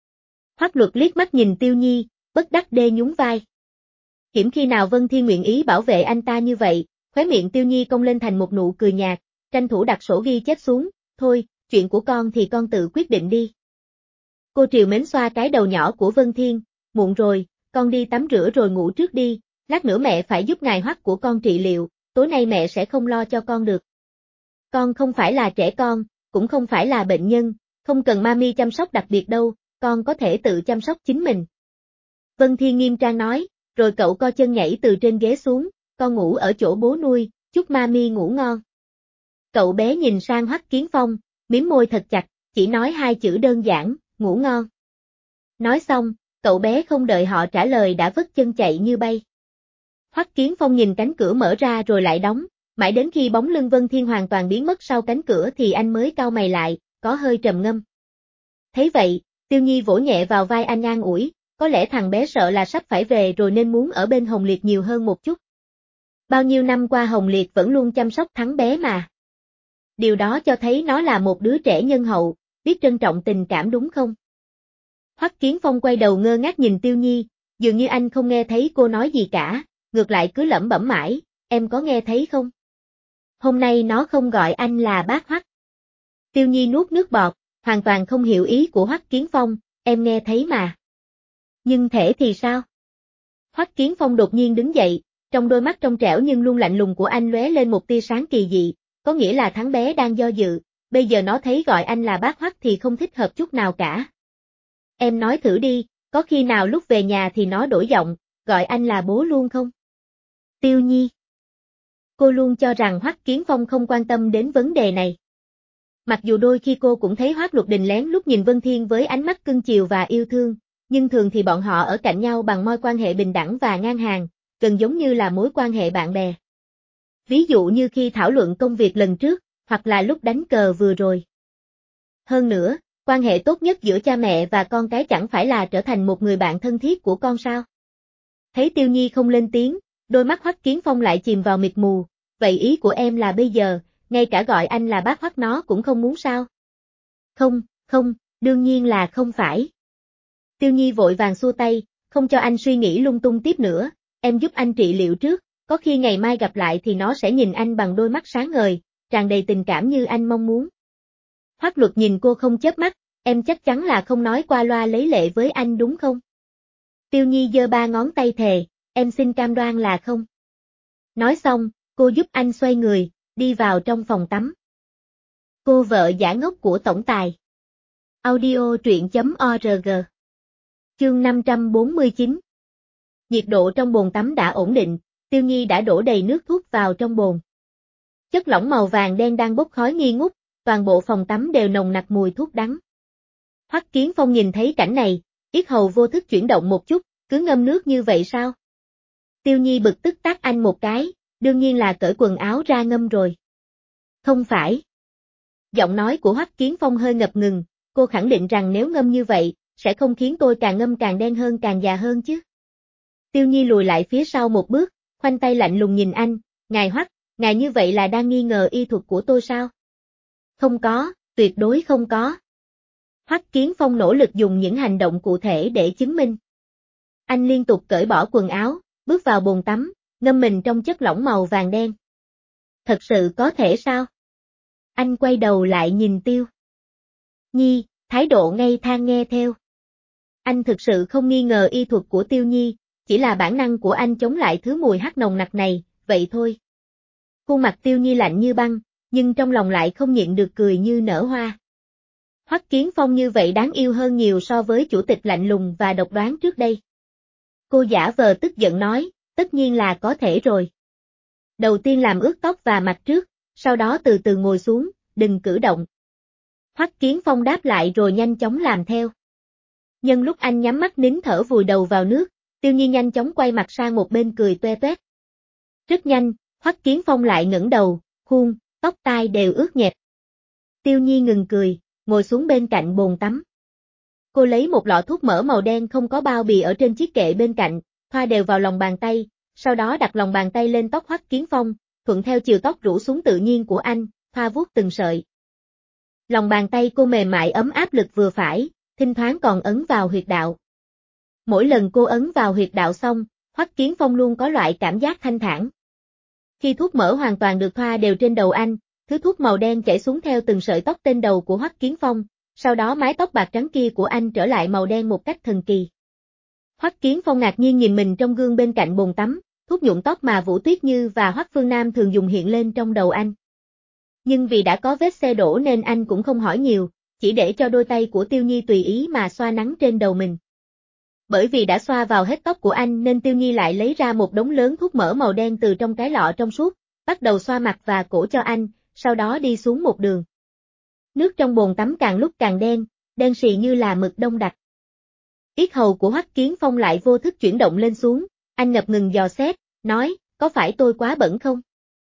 Hoắc Luật liếc mắt nhìn Tiêu Nhi, bất đắc dĩ nhún vai. Hiểm khi nào Vân Thiên nguyện ý bảo vệ anh ta như vậy, Khóe miệng Tiêu Nhi cong lên thành một nụ cười nhạt, tranh thủ đặt sổ ghi chép xuống, thôi, chuyện của con thì con tự quyết định đi. Cô triều mến xoa cái đầu nhỏ của Vân Thiên, muộn rồi, con đi tắm rửa rồi ngủ trước đi, lát nữa mẹ phải giúp ngài Hoắc của con trị liệu, tối nay mẹ sẽ không lo cho con được. Con không phải là trẻ con, cũng không phải là bệnh nhân, không cần mami chăm sóc đặc biệt đâu, con có thể tự chăm sóc chính mình. Vân Thiên nghiêm trang nói, rồi cậu co chân nhảy từ trên ghế xuống, con ngủ ở chỗ bố nuôi, chúc mami ngủ ngon. Cậu bé nhìn sang Hoắc Kiến Phong, mím môi thật chặt, chỉ nói hai chữ đơn giản, ngủ ngon. Nói xong, cậu bé không đợi họ trả lời đã vất chân chạy như bay. Hoắc Kiến Phong nhìn cánh cửa mở ra rồi lại đóng, mãi đến khi bóng lưng Vân Thiên hoàn toàn biến mất sau cánh cửa thì anh mới cau mày lại, có hơi trầm ngâm. Thấy vậy, Tiêu Nhi vỗ nhẹ vào vai anh an ủi, có lẽ thằng bé sợ là sắp phải về rồi nên muốn ở bên Hồng Liệt nhiều hơn một chút. Bao nhiêu năm qua Hồng Liệt vẫn luôn chăm sóc thắng bé mà. Điều đó cho thấy nó là một đứa trẻ nhân hậu, biết trân trọng tình cảm đúng không? Hoắc Kiến Phong quay đầu ngơ ngác nhìn Tiêu Nhi, dường như anh không nghe thấy cô nói gì cả, ngược lại cứ lẩm bẩm mãi, em có nghe thấy không? Hôm nay nó không gọi anh là bác Hoắc. Tiêu Nhi nuốt nước bọt, hoàn toàn không hiểu ý của Hoắc Kiến Phong, em nghe thấy mà. Nhưng thể thì sao? Hoắc Kiến Phong đột nhiên đứng dậy, trong đôi mắt trong trẻo nhưng luôn lạnh lùng của anh lóe lên một tia sáng kỳ dị, có nghĩa là thắng bé đang do dự, bây giờ nó thấy gọi anh là bác Hoắc thì không thích hợp chút nào cả. Em nói thử đi, có khi nào lúc về nhà thì nó đổi giọng, gọi anh là bố luôn không? Tiêu Nhi. Cô luôn cho rằng Hoắc Kiến Phong không quan tâm đến vấn đề này. Mặc dù đôi khi cô cũng thấy Hoắc Luật Đình lén lúc nhìn Vân Thiên với ánh mắt cưng chiều và yêu thương, nhưng thường thì bọn họ ở cạnh nhau bằng mối quan hệ bình đẳng và ngang hàng, gần giống như là mối quan hệ bạn bè. Ví dụ như khi thảo luận công việc lần trước, hoặc là lúc đánh cờ vừa rồi. Hơn nữa, quan hệ tốt nhất giữa cha mẹ và con cái chẳng phải là trở thành một người bạn thân thiết của con sao? Thấy Tiêu Nhi không lên tiếng, đôi mắt Hoắc Kiến Phong lại chìm vào mịt mù, vậy ý của em là bây giờ, ngay cả gọi anh là bác Hoắc nó cũng không muốn sao? Không, đương nhiên là không phải. Tiêu Nhi vội vàng xua tay, không cho anh suy nghĩ lung tung tiếp nữa, em giúp anh trị liệu trước, có khi ngày mai gặp lại thì nó sẽ nhìn anh bằng đôi mắt sáng ngời, tràn đầy tình cảm như anh mong muốn. Hoắc Luật nhìn cô không chớp mắt, em chắc chắn là không nói qua loa lấy lệ với anh đúng không? Tiêu Nhi giơ ba ngón tay thề, em xin cam đoan là không. Nói xong, cô giúp anh xoay người, đi vào trong phòng tắm. Cô vợ giả ngốc của tổng tài. Audio truyện.org. Chương 549. Nhiệt độ trong bồn tắm đã ổn định, Tiêu Nhi đã đổ đầy nước thuốc vào trong bồn. Chất lỏng màu vàng đen đang bốc khói nghi ngút, toàn bộ phòng tắm đều nồng nặc mùi thuốc đắng. Hoắc Kiến Phong nhìn thấy cảnh này, yết hầu vô thức chuyển động một chút, cứ ngâm nước như vậy sao? Tiêu Nhi bực tức tát anh một cái, đương nhiên là cởi quần áo ra ngâm rồi. Không phải. Giọng nói của Hoắc Kiến Phong hơi ngập ngừng, cô khẳng định rằng nếu ngâm như vậy, sẽ không khiến tôi càng ngâm càng đen hơn càng già hơn chứ. Tiêu Nhi lùi lại phía sau một bước, khoanh tay lạnh lùng nhìn anh, ngài Hoắc, ngài như vậy là đang nghi ngờ y thuật của tôi sao? Không có, tuyệt đối không có. Hoắc Kiến Phong nỗ lực dùng những hành động cụ thể để chứng minh. Anh liên tục cởi bỏ quần áo, bước vào bồn tắm, ngâm mình trong chất lỏng màu vàng đen. Thật sự có thể sao? Anh quay đầu lại nhìn Tiêu Nhi, thái độ ngây thang nghe theo. Anh thực sự không nghi ngờ y thuật của Tiêu Nhi, chỉ là bản năng của anh chống lại thứ mùi hắc nồng nặc này, vậy thôi. Khuôn mặt Tiêu Nhi lạnh như băng, nhưng trong lòng lại không nhịn được cười như nở hoa. Hoắc Kiến Phong như vậy đáng yêu hơn nhiều so với chủ tịch lạnh lùng và độc đoán trước đây. Cô giả vờ tức giận nói, tất nhiên là có thể rồi. Đầu tiên làm ướt tóc và mặt trước, sau đó từ từ ngồi xuống, đừng cử động. Hoắc Kiến Phong đáp lại rồi nhanh chóng làm theo. Nhân lúc anh nhắm mắt nín thở vùi đầu vào nước, Tiêu Nhi nhanh chóng quay mặt sang một bên cười toe toét. Rất nhanh, Hoắc Kiến Phong lại ngẩng đầu, khuôn, tóc tai đều ướt nhẹp. Tiêu Nhi ngừng cười, ngồi xuống bên cạnh bồn tắm. Cô lấy một lọ thuốc mỡ màu đen không có bao bì ở trên chiếc kệ bên cạnh, thoa đều vào lòng bàn tay, sau đó đặt lòng bàn tay lên tóc Hoắc Kiến Phong, thuận theo chiều tóc rủ xuống tự nhiên của anh, thoa vuốt từng sợi. Lòng bàn tay cô mềm mại ấm áp lực vừa phải, thỉnh thoảng còn ấn vào huyệt đạo. Mỗi lần cô ấn vào huyệt đạo xong, Hoắc Kiến Phong luôn có loại cảm giác thanh thản. Khi thuốc mỡ hoàn toàn được thoa đều trên đầu anh, thứ thuốc màu đen chảy xuống theo từng sợi tóc trên đầu của Hoắc Kiến Phong, sau đó mái tóc bạc trắng kia của anh trở lại màu đen một cách thần kỳ. Hoắc Kiến Phong ngạc nhiên nhìn mình trong gương bên cạnh bồn tắm, thuốc nhuộm tóc mà Vũ Tuyết Như và Hoắc Phương Nam thường dùng hiện lên trong đầu anh. Nhưng vì đã có vết xe đổ nên anh cũng không hỏi nhiều, chỉ để cho đôi tay của Tiêu Nhi tùy ý mà xoa nắng trên đầu mình. Bởi vì đã xoa vào hết tóc của anh nên Tiêu Nhi lại lấy ra một đống lớn thuốc mỡ màu đen từ trong cái lọ trong suốt, bắt đầu xoa mặt và cổ cho anh, sau đó đi xuống một đường. Nước trong bồn tắm càng lúc càng đen, đen sì như là mực đông đặc. Yết hầu của Hoắc Kiến Phong lại vô thức chuyển động lên xuống, anh ngập ngừng dò xét, nói, có phải tôi quá bẩn không?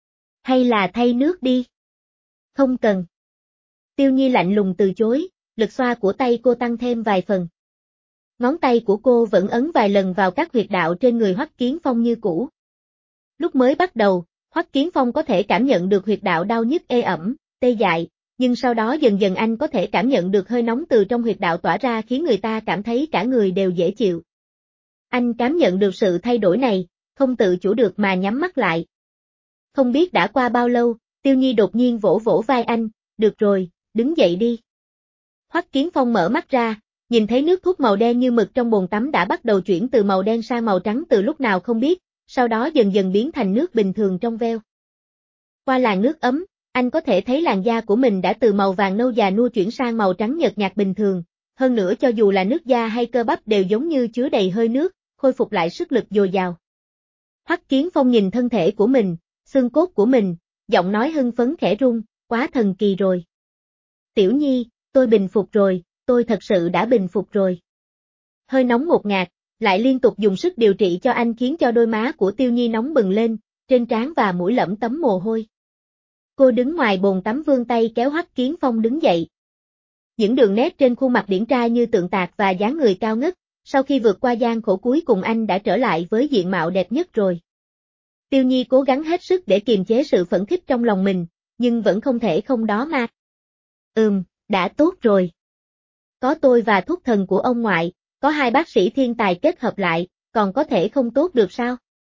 Hay là thay nước đi? Không cần. Tiêu Nhi lạnh lùng từ chối, lực xoa của tay cô tăng thêm vài phần. Ngón tay của cô vẫn ấn vài lần vào các huyệt đạo trên người Hoắc Kiến Phong như cũ. Lúc mới bắt đầu, Hoắc Kiến Phong có thể cảm nhận được huyệt đạo đau nhức ê ẩm, tê dại, nhưng sau đó dần dần anh có thể cảm nhận được hơi nóng từ trong huyệt đạo tỏa ra khiến người ta cảm thấy cả người đều dễ chịu. Anh cảm nhận được sự thay đổi này, không tự chủ được mà nhắm mắt lại. Không biết đã qua bao lâu, Tiêu Nhi đột nhiên vỗ vỗ vai anh, được rồi, đứng dậy đi. Hoắc Kiến Phong mở mắt ra, nhìn thấy nước thuốc màu đen như mực trong bồn tắm đã bắt đầu chuyển từ màu đen sang màu trắng từ lúc nào không biết, sau đó dần dần biến thành nước bình thường trong veo. Qua làn nước ấm, anh có thể thấy làn da của mình đã từ màu vàng nâu già nua chuyển sang màu trắng nhợt nhạt bình thường, hơn nữa cho dù là nước da hay cơ bắp đều giống như chứa đầy hơi nước, khôi phục lại sức lực dồi dào. Hoắc Kiến Phong nhìn thân thể của mình, xương cốt của mình, giọng nói hưng phấn khẽ run, quá thần kỳ rồi. Tiểu Nhi, tôi bình phục rồi, tôi thật sự đã bình phục rồi. Hơi nóng ngột ngạt, lại liên tục dùng sức điều trị cho anh khiến cho đôi má của Tiêu Nhi nóng bừng lên, trên trán và mũi lẫm tấm mồ hôi. Cô đứng ngoài bồn tắm vươn tay kéo Hoắc Kiến Phong đứng dậy. Những đường nét trên khuôn mặt điển trai như tượng tạc và dáng người cao ngất, sau khi vượt qua gian khổ cuối cùng anh đã trở lại với diện mạo đẹp nhất rồi. Tiêu Nhi cố gắng hết sức để kiềm chế sự phẫn khích trong lòng mình, nhưng vẫn không thể không đó mà. Đã tốt rồi. Có tôi và thuốc thần của ông ngoại, có hai bác sĩ thiên tài kết hợp lại, còn có thể không tốt được sao?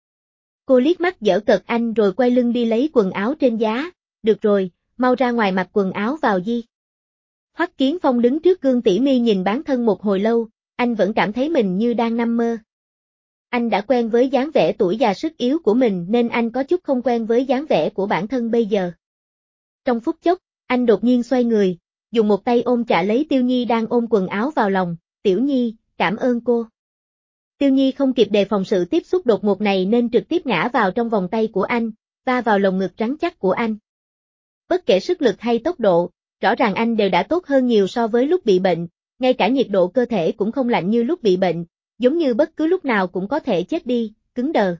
Cô liếc mắt giở cợt anh rồi quay lưng đi lấy quần áo trên giá, được rồi, mau ra ngoài mặc quần áo vào đi. Hoắc Kiến Phong đứng trước gương tỉ mi nhìn bản thân một hồi lâu, anh vẫn cảm thấy mình như đang nằm mơ. Anh đã quen với dáng vẻ tuổi già sức yếu của mình nên anh có chút không quen với dáng vẻ của bản thân bây giờ. Trong phút chốc, anh đột nhiên xoay người, dùng một tay ôm chặt lấy Tiêu Nhi đang ôm quần áo vào lòng, Tiểu Nhi, cảm ơn cô. Tiêu Nhi không kịp đề phòng sự tiếp xúc đột ngột này nên trực tiếp ngã vào trong vòng tay của anh, va vào lồng ngực rắn chắc của anh. Bất kể sức lực hay tốc độ, rõ ràng anh đều đã tốt hơn nhiều so với lúc bị bệnh, ngay cả nhiệt độ cơ thể cũng không lạnh như lúc bị bệnh, giống như bất cứ lúc nào cũng có thể chết đi, cứng đờ.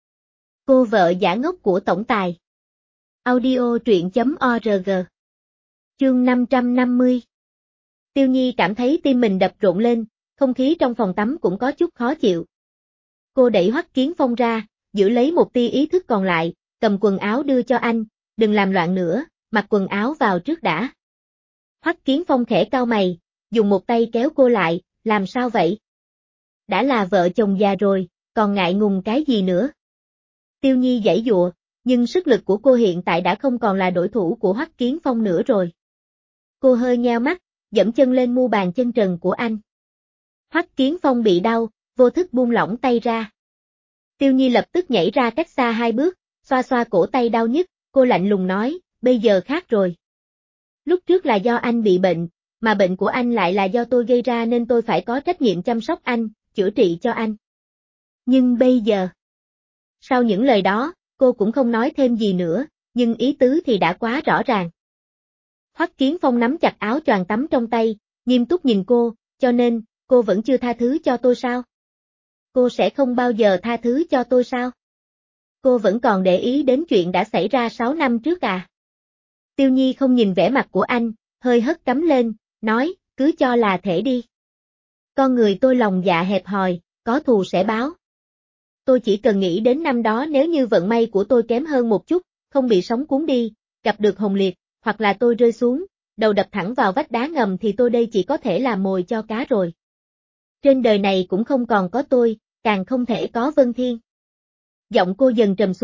Cô vợ giả ngốc của tổng tài. Audio truyện.org. Chương 550. Tiêu Nhi cảm thấy tim mình đập rộn lên, không khí trong phòng tắm cũng có chút khó chịu. Cô đẩy Hoắc Kiến Phong ra, giữ lấy một tia ý thức còn lại, cầm quần áo đưa cho anh, đừng làm loạn nữa, mặc quần áo vào trước đã. Hoắc Kiến Phong khẽ cau mày, dùng một tay kéo cô lại, làm sao vậy? Đã là vợ chồng già rồi, còn ngại ngùng cái gì nữa? Tiêu Nhi giãy giụa, nhưng sức lực của cô hiện tại đã không còn là đối thủ của Hoắc Kiến Phong nữa rồi. Cô hơi nheo mắt, dẫm chân lên mu bàn chân trần của anh. Hoắc Kiến Phong bị đau, vô thức buông lỏng tay ra. Tiêu Nhi lập tức nhảy ra cách xa 2 bước, xoa xoa cổ tay đau nhức, cô lạnh lùng nói, bây giờ khác rồi. Lúc trước là do anh bị bệnh, mà bệnh của anh lại là do tôi gây ra nên tôi phải có trách nhiệm chăm sóc anh, chữa trị cho anh. Nhưng bây giờ... Sau những lời đó, cô cũng không nói thêm gì nữa, nhưng ý tứ thì đã quá rõ ràng. Hoắc Kiến Phong nắm chặt áo choàng tắm trong tay, nghiêm túc nhìn cô, cho nên, cô vẫn chưa tha thứ cho tôi sao? Cô sẽ không bao giờ tha thứ cho tôi sao? Cô vẫn còn để ý đến chuyện đã xảy ra 6 năm trước à? Tiêu Nhi không nhìn vẻ mặt của anh, hơi hất cắm lên, nói, cứ cho là thể đi. Con người tôi lòng dạ hẹp hòi, có thù sẽ báo. Tôi chỉ cần nghĩ đến năm đó nếu như vận may của tôi kém hơn một chút, không bị sóng cuốn đi, gặp được hồng liệt, hoặc là tôi rơi xuống, đầu đập thẳng vào vách đá ngầm thì tôi đây chỉ có thể làm mồi cho cá rồi. Trên đời này cũng không còn có tôi, càng không thể có Vân Thiên. Giọng cô dần trầm xuống,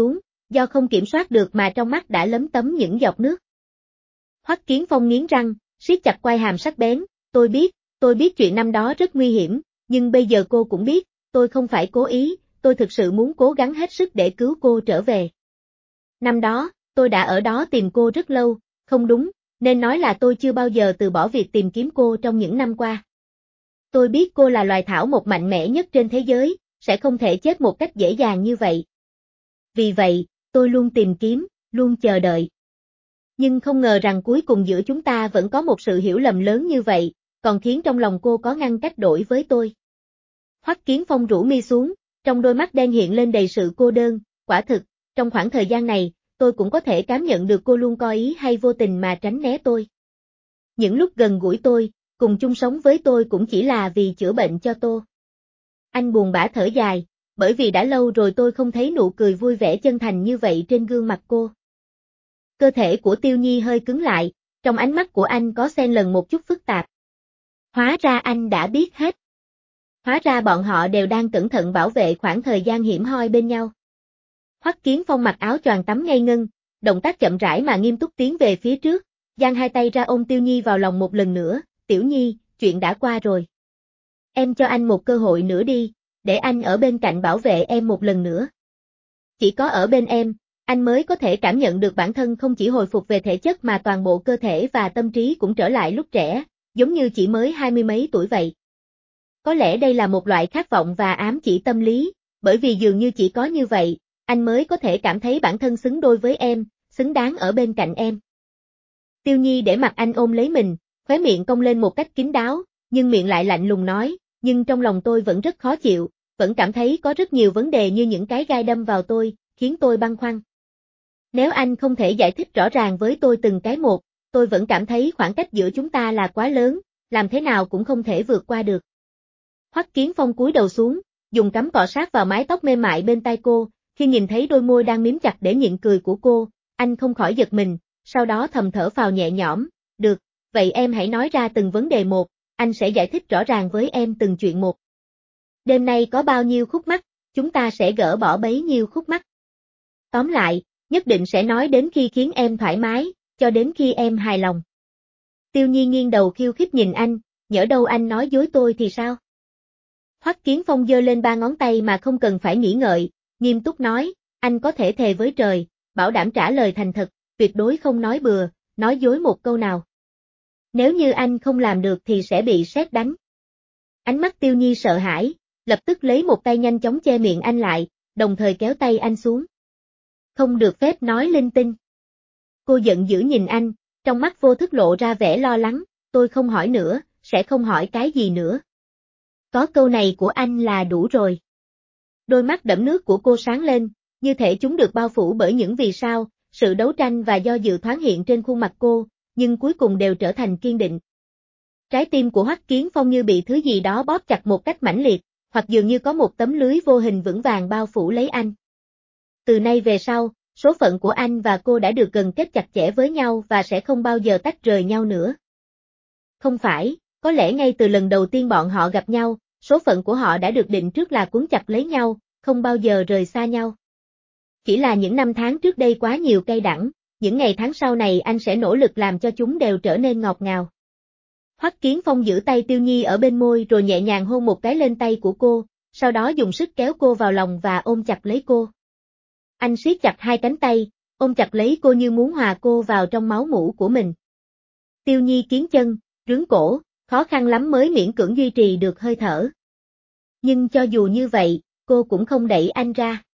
do không kiểm soát được mà trong mắt đã lấm tấm những giọt nước. Hoắc Kiến Phong nghiến răng, siết chặt quai hàm sắc bén, tôi biết chuyện năm đó rất nguy hiểm, nhưng bây giờ cô cũng biết, tôi không phải cố ý, tôi thực sự muốn cố gắng hết sức để cứu cô trở về. Năm đó, tôi đã ở đó tìm cô rất lâu, không đúng, nên nói là tôi chưa bao giờ từ bỏ việc tìm kiếm cô trong những năm qua. Tôi biết cô là loài thảo mộc mạnh mẽ nhất trên thế giới, sẽ không thể chết một cách dễ dàng như vậy. Vì vậy, tôi luôn tìm kiếm, luôn chờ đợi. Nhưng không ngờ rằng cuối cùng giữa chúng ta vẫn có một sự hiểu lầm lớn như vậy, còn khiến trong lòng cô có ngăn cách đổi với tôi. Hoắc Kiến Phong rũ mi xuống, trong đôi mắt đen hiện lên đầy sự cô đơn, quả thực, trong khoảng thời gian này, tôi cũng có thể cảm nhận được cô luôn có ý hay vô tình mà tránh né tôi. Những lúc gần gũi tôi, cùng chung sống với tôi cũng chỉ là vì chữa bệnh cho tôi. Anh buồn bã thở dài, bởi vì đã lâu rồi tôi không thấy nụ cười vui vẻ chân thành như vậy trên gương mặt cô. Cơ thể của Tiêu Nhi hơi cứng lại, trong ánh mắt của anh có xen lẫn một chút phức tạp. Hóa ra anh đã biết hết. Hóa ra bọn họ đều đang cẩn thận bảo vệ khoảng thời gian hiểm hoi bên nhau. Hoắc Kiến Phong mặc áo choàng tắm ngây ngân, động tác chậm rãi mà nghiêm túc tiến về phía trước, giang hai tay ra ôm Tiêu Nhi vào lòng một lần nữa, Tiểu Nhi, chuyện đã qua rồi. Em cho anh một cơ hội nữa đi, để anh ở bên cạnh bảo vệ em một lần nữa. Chỉ có ở bên em, anh mới có thể cảm nhận được bản thân không chỉ hồi phục về thể chất mà toàn bộ cơ thể và tâm trí cũng trở lại lúc trẻ, giống như chỉ mới 20 mấy tuổi vậy. Có lẽ đây là một loại khát vọng và ám chỉ tâm lý, bởi vì dường như chỉ có như vậy, anh mới có thể cảm thấy bản thân xứng đôi với em, xứng đáng ở bên cạnh em. Tiêu Nhi để mặt anh ôm lấy mình, khóe miệng cong lên một cách kín đáo, nhưng miệng lại lạnh lùng nói, nhưng trong lòng tôi vẫn rất khó chịu, vẫn cảm thấy có rất nhiều vấn đề như những cái gai đâm vào tôi, khiến tôi băn khoăn. Nếu anh không thể giải thích rõ ràng với tôi từng cái một, tôi vẫn cảm thấy khoảng cách giữa chúng ta là quá lớn, làm thế nào cũng không thể vượt qua được. Hoắc Kiến Phong cúi đầu xuống, dùng cắm cọ sát vào mái tóc mềm mại bên tai cô, khi nhìn thấy đôi môi đang miếm chặt để nhịn cười của cô, anh không khỏi giật mình, sau đó thầm thở phào nhẹ nhõm, được, vậy em hãy nói ra từng vấn đề một, anh sẽ giải thích rõ ràng với em từng chuyện một. Đêm nay có bao nhiêu khúc mắc, chúng ta sẽ gỡ bỏ bấy nhiêu khúc mắc. Tóm lại, nhất định sẽ nói đến khi khiến em thoải mái, cho đến khi em hài lòng. Tiêu Nhi nghiêng đầu khiêu khích nhìn anh, nhỡ đâu anh nói dối tôi thì sao? Hoắc Kiến Phong giơ lên 3 ngón tay mà không cần phải nghĩ ngợi, nghiêm túc nói, anh có thể thề với trời, bảo đảm trả lời thành thật, tuyệt đối không nói bừa, nói dối một câu nào. Nếu như anh không làm được thì sẽ bị sét đánh. Ánh mắt Tiêu Nhi sợ hãi, lập tức lấy một tay nhanh chóng che miệng anh lại, đồng thời kéo tay anh xuống. Không được phép nói linh tinh. Cô giận dữ nhìn anh, trong mắt vô thức lộ ra vẻ lo lắng, tôi không hỏi nữa, sẽ không hỏi cái gì nữa. Có câu này của anh là đủ rồi. Đôi mắt đẫm nước của cô sáng lên, như thể chúng được bao phủ bởi những vì sao, sự đấu tranh và do dự thoáng hiện trên khuôn mặt cô, nhưng cuối cùng đều trở thành kiên định. Trái tim của Hoắc Kiến Phong như bị thứ gì đó bóp chặt một cách mãnh liệt, hoặc dường như có một tấm lưới vô hình vững vàng bao phủ lấy anh. Từ nay về sau, số phận của anh và cô đã được gần kết chặt chẽ với nhau và sẽ không bao giờ tách rời nhau nữa. Không phải, có lẽ ngay từ lần đầu tiên bọn họ gặp nhau, số phận của họ đã được định trước là cuốn chặt lấy nhau, không bao giờ rời xa nhau. Chỉ là những năm tháng trước đây quá nhiều cay đắng, những ngày tháng sau này anh sẽ nỗ lực làm cho chúng đều trở nên ngọt ngào. Hoắc Kiến Phong giữ tay Tiêu Nhi ở bên môi rồi nhẹ nhàng hôn một cái lên tay của cô, sau đó dùng sức kéo cô vào lòng và ôm chặt lấy cô. Anh siết chặt hai cánh tay, ôm chặt lấy cô như muốn hòa cô vào trong máu mủ của mình. Tiêu Nhi kiếng chân, rướn cổ, khó khăn lắm mới miễn cưỡng duy trì được hơi thở. Nhưng cho dù như vậy, cô cũng không đẩy anh ra.